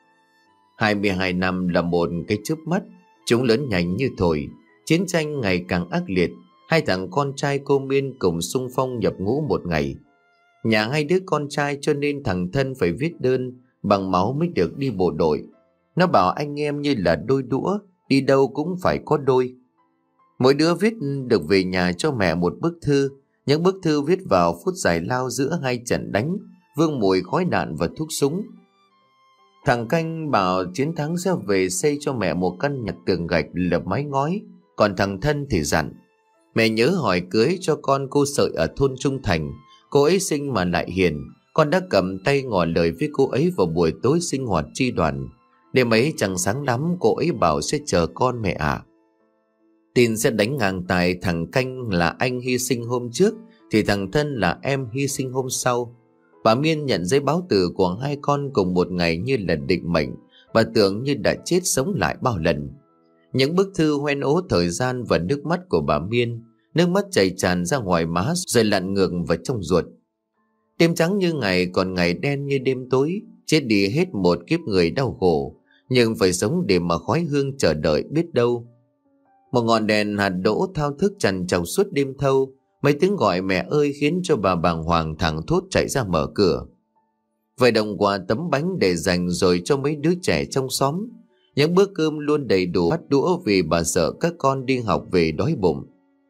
hai mươi hai năm là một cái chớp mắt, chúng lớn nhanh như thổi. Chiến tranh ngày càng ác liệt, hai thằng con trai cô Miên cùng xung phong nhập ngũ một ngày. Nhà hai đứa con trai cho nên thằng Thân phải viết đơn bằng máu mới được đi bộ đội. Nó bảo anh em như là đôi đũa, đi đâu cũng phải có đôi. Mỗi đứa viết được về nhà cho mẹ một bức thư. Những bức thư viết vào phút giải lao giữa hai trận đánh, vương mùi khói đạn và thuốc súng. Thằng Canh bảo chiến thắng sẽ về xây cho mẹ một căn nhà tường gạch lợp mái ngói. Còn thằng Thân thì dặn mẹ nhớ hỏi cưới cho con cô Sợi ở thôn Trung Thành. Cô ấy xinh mà lại hiền, con đã cầm tay ngỏ lời với cô ấy vào buổi tối sinh hoạt chi đoàn. Đêm ấy chẳng sáng lắm, cô ấy bảo sẽ chờ con mẹ ạ. Tin sẽ đánh ngang tài thằng Canh là anh hy sinh hôm trước, thì thằng Thân là em hy sinh hôm sau. Bà Miên nhận giấy báo tử của hai con cùng một ngày như là định mệnh. Bà tưởng như đã chết sống lại bao lần. Những bức thư hoen ố thời gian và nước mắt của bà Miên, nước mắt chảy tràn ra ngoài má rồi lặn ngược vào trong ruột. Đêm trắng như ngày, còn ngày đen như đêm tối. Chết đi hết một kiếp người đau khổ, nhưng phải sống để mà khói hương chờ đợi biết đâu. Một ngọn đèn hạt đỗ thao thức trằn trọc suốt đêm thâu. Mấy tiếng gọi mẹ ơi khiến cho bà bàng hoàng thẳng thốt chạy ra mở cửa. Vài đồng quà tấm bánh để dành rồi cho mấy đứa trẻ trong xóm. Những bữa cơm luôn đầy đủ bát đũa vì bà sợ các con đi học về đói bụng.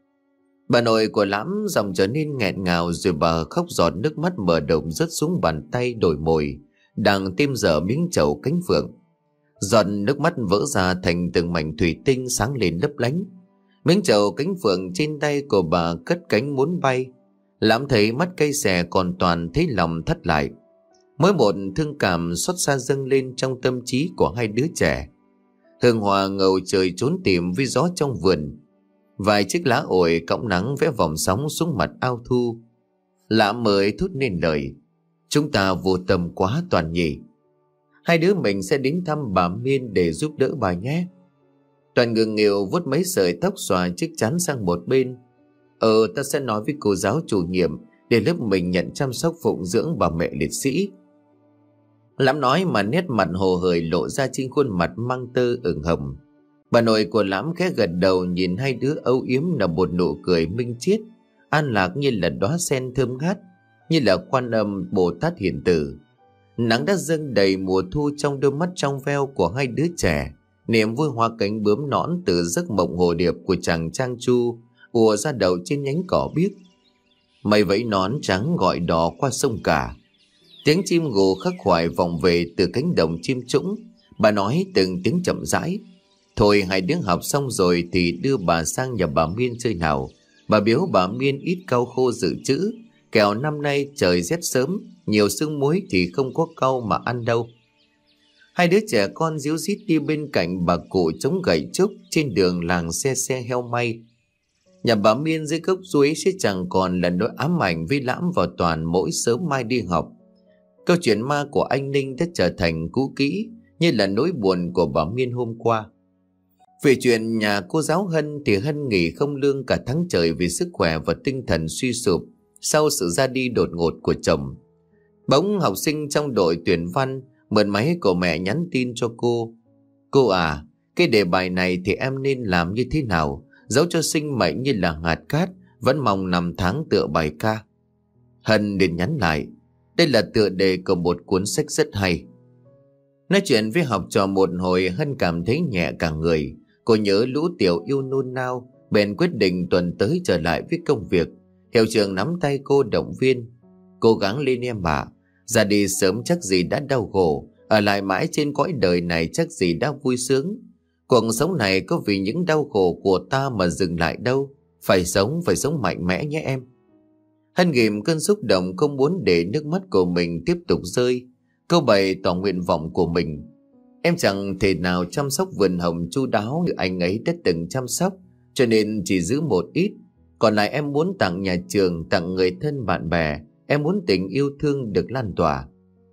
Bà nội của Lãm giọng trở nên nghẹn ngào, rồi bà khóc giọt nước mắt mở đồng rớt xuống bàn tay đổi mồi đang tiêm dở miếng trầu cánh phượng. Giọt nước mắt vỡ ra thành từng mảnh thủy tinh sáng lên lấp lánh. Miếng trầu cánh phượng trên tay của bà cất cánh muốn bay. Lãm thấy mắt cay xè còn toàn thấy lòng thắt lại. Mỗi một thương cảm xót xa dâng lên trong tâm trí của hai đứa trẻ. Hương hoa ngầu trời trốn tìm với gió trong vườn. Vài chiếc lá ổi cõng nắng vẽ vòng sóng xuống mặt ao thu. Lãm mới thốt nên lời: chúng ta vô tâm quá toàn nhỉ. Hai đứa mình sẽ đến thăm bà Miên để giúp đỡ bà nhé. Toàn ngừng nghịu vuốt mấy sợi tóc xòa chiếc chán sang một bên. Ờ ta sẽ nói với cô giáo chủ nhiệm để lớp mình nhận chăm sóc phụng dưỡng bà mẹ liệt sĩ. Lãm nói mà nét mặt hồ hởi lộ ra trên khuôn mặt mang tơ ửng hồng. Bà nội của Lãm khẽ gật đầu nhìn hai đứa âu yếm nở một nụ cười minh triết, an lạc như là đóa sen thơm ngát, như là Quan Âm Bồ Tát hiền tử. Nắng đã dâng đầy mùa thu trong đôi mắt trong veo của hai đứa trẻ. Niềm vui hoa cánh bướm nõn từ giấc mộng hồ điệp của chàng Trang Chu ùa ra đầu trên nhánh cỏ biếc. Mây vẫy nón trắng gọi đò qua sông cả. Tiếng chim gù khắc khoải vọng về từ cánh đồng chim trũng. Bà nói từng tiếng chậm rãi: thôi hai đứa học xong rồi thì đưa bà sang nhà bà Miên chơi nào. Bà biếu bà Miên ít cau khô dự trữ, kẻo năm nay trời rét sớm, nhiều sương muối thì không có cau mà ăn đâu. Hai đứa trẻ con díu dít đi bên cạnh bà cụ chống gậy trúc trên đường làng xe xe heo may. Nhà bà Miên dưới gốc chuối sẽ chẳng còn là nỗi ám ảnh với Lãm và Toàn mỗi sớm mai đi học. Câu chuyện ma của anh Ninh đã trở thành cũ kỹ, như là nỗi buồn của bà Miên hôm qua. Về chuyện nhà cô giáo Hân thì Hân nghỉ không lương cả tháng trời vì sức khỏe và tinh thần suy sụp sau sự ra đi đột ngột của chồng. Bỗng học sinh trong đội tuyển văn mượn máy của mẹ nhắn tin cho cô. Cô à, cái đề bài này thì em nên làm như thế nào? Dẫu cho sinh mệnh như là hạt cát, vẫn mong năm tháng tựa bài ca. Hân liền nhắn lại, đây là tựa đề của một cuốn sách rất hay. Nói chuyện với học trò một hồi, Hân cảm thấy nhẹ cả người. Cô nhớ lũ tiểu yêu nôn nao, bèn quyết định tuần tới trở lại với công việc. Hiệu trưởng nắm tay cô động viên. Cố gắng lên em ạ, ra đi sớm chắc gì đã đau khổ, ở lại mãi trên cõi đời này chắc gì đã vui sướng. Cuộc sống này có vì những đau khổ của ta mà dừng lại đâu. Phải sống, phải sống mạnh mẽ nhé em. Hân ghìm cơn xúc động, không muốn để nước mắt của mình tiếp tục rơi. Cô bày tỏ nguyện vọng của mình. Em chẳng thể nào chăm sóc vườn hồng chu đáo như anh ấy đã từng chăm sóc, cho nên chỉ giữ một ít. Còn lại em muốn tặng nhà trường, tặng người thân bạn bè. Em muốn tình yêu thương được lan tỏa.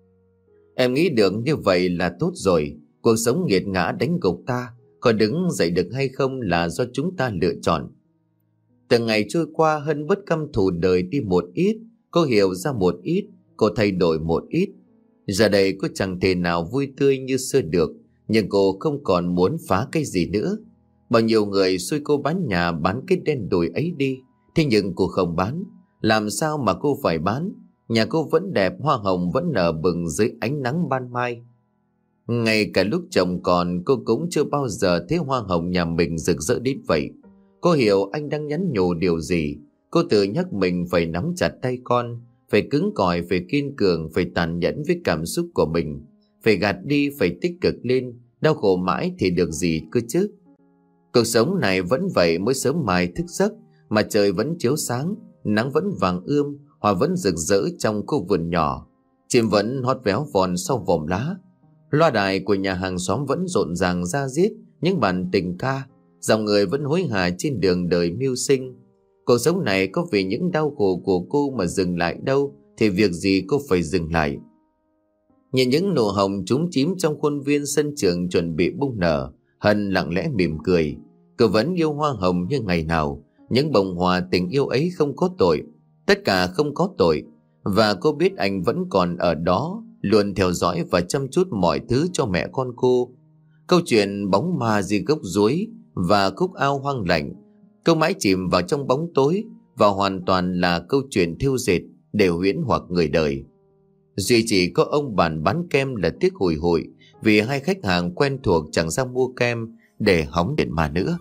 Em nghĩ được như vậy là tốt rồi. Cuộc sống nghiệt ngã đánh gục ta, còn đứng dậy được hay không là do chúng ta lựa chọn. Từng ngày trôi qua, Hân bớt căm thù đời đi một ít. Cô hiểu ra một ít, cô thay đổi một ít. Giờ đây cô chẳng thể nào vui tươi như xưa được, nhưng cô không còn muốn phá cái gì nữa. Bao nhiêu người xui cô bán nhà, bán cái đen đủi ấy đi, thế nhưng cô không bán. Làm sao mà cô phải bán? Nhà cô vẫn đẹp, hoa hồng vẫn nở bừng dưới ánh nắng ban mai. Ngay cả lúc chồng còn, cô cũng chưa bao giờ thấy hoa hồng nhà mình rực rỡ đến vậy. Cô hiểu anh đang nhắn nhủ điều gì. Cô tự nhắc mình phải nắm chặt tay con, phải cứng cỏi, phải kiên cường, phải tàn nhẫn với cảm xúc của mình, phải gạt đi, phải tích cực lên. Đau khổ mãi thì được gì cơ chứ? Cuộc sống này vẫn vậy, mỗi sớm mai thức giấc mà trời vẫn chiếu sáng, nắng vẫn vàng ươm, hoa vẫn rực rỡ trong khu vườn nhỏ, chim vẫn hót véo von sau vòm lá. Loa đài của nhà hàng xóm vẫn rộn ràng ra diết những bản tình ca, dòng người vẫn hối hả trên đường đời mưu sinh. Cuộc sống này có vì những đau khổ của cô mà dừng lại đâu, thì việc gì cô phải dừng lại. Nhìn những nụ hồng trúng chím trong khuôn viên sân trường chuẩn bị bung nở, Hân lặng lẽ mỉm cười. Cô vẫn yêu hoa hồng như ngày nào. Những bông hoa tình yêu ấy không có tội, tất cả không có tội. Và cô biết anh vẫn còn ở đó, luôn theo dõi và chăm chút mọi thứ cho mẹ con cô. Câu chuyện bóng ma dưới gốc chuối và cúc ao hoang lạnh, câu mãi chìm vào trong bóng tối, và hoàn toàn là câu chuyện thêu dệt để huyễn hoặc người đời. Duy chỉ có ông bàn bán kem là tiếc hùi hụi vì hai khách hàng quen thuộc chẳng ra mua kem để hóng điện mà nữa.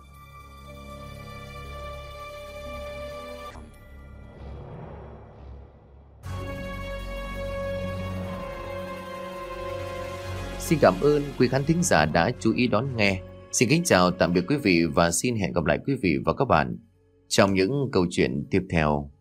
Xin cảm ơn quý khán thính giả đã chú ý đón nghe. Xin kính chào tạm biệt quý vị và xin hẹn gặp lại quý vị và các bạn trong những câu chuyện tiếp theo.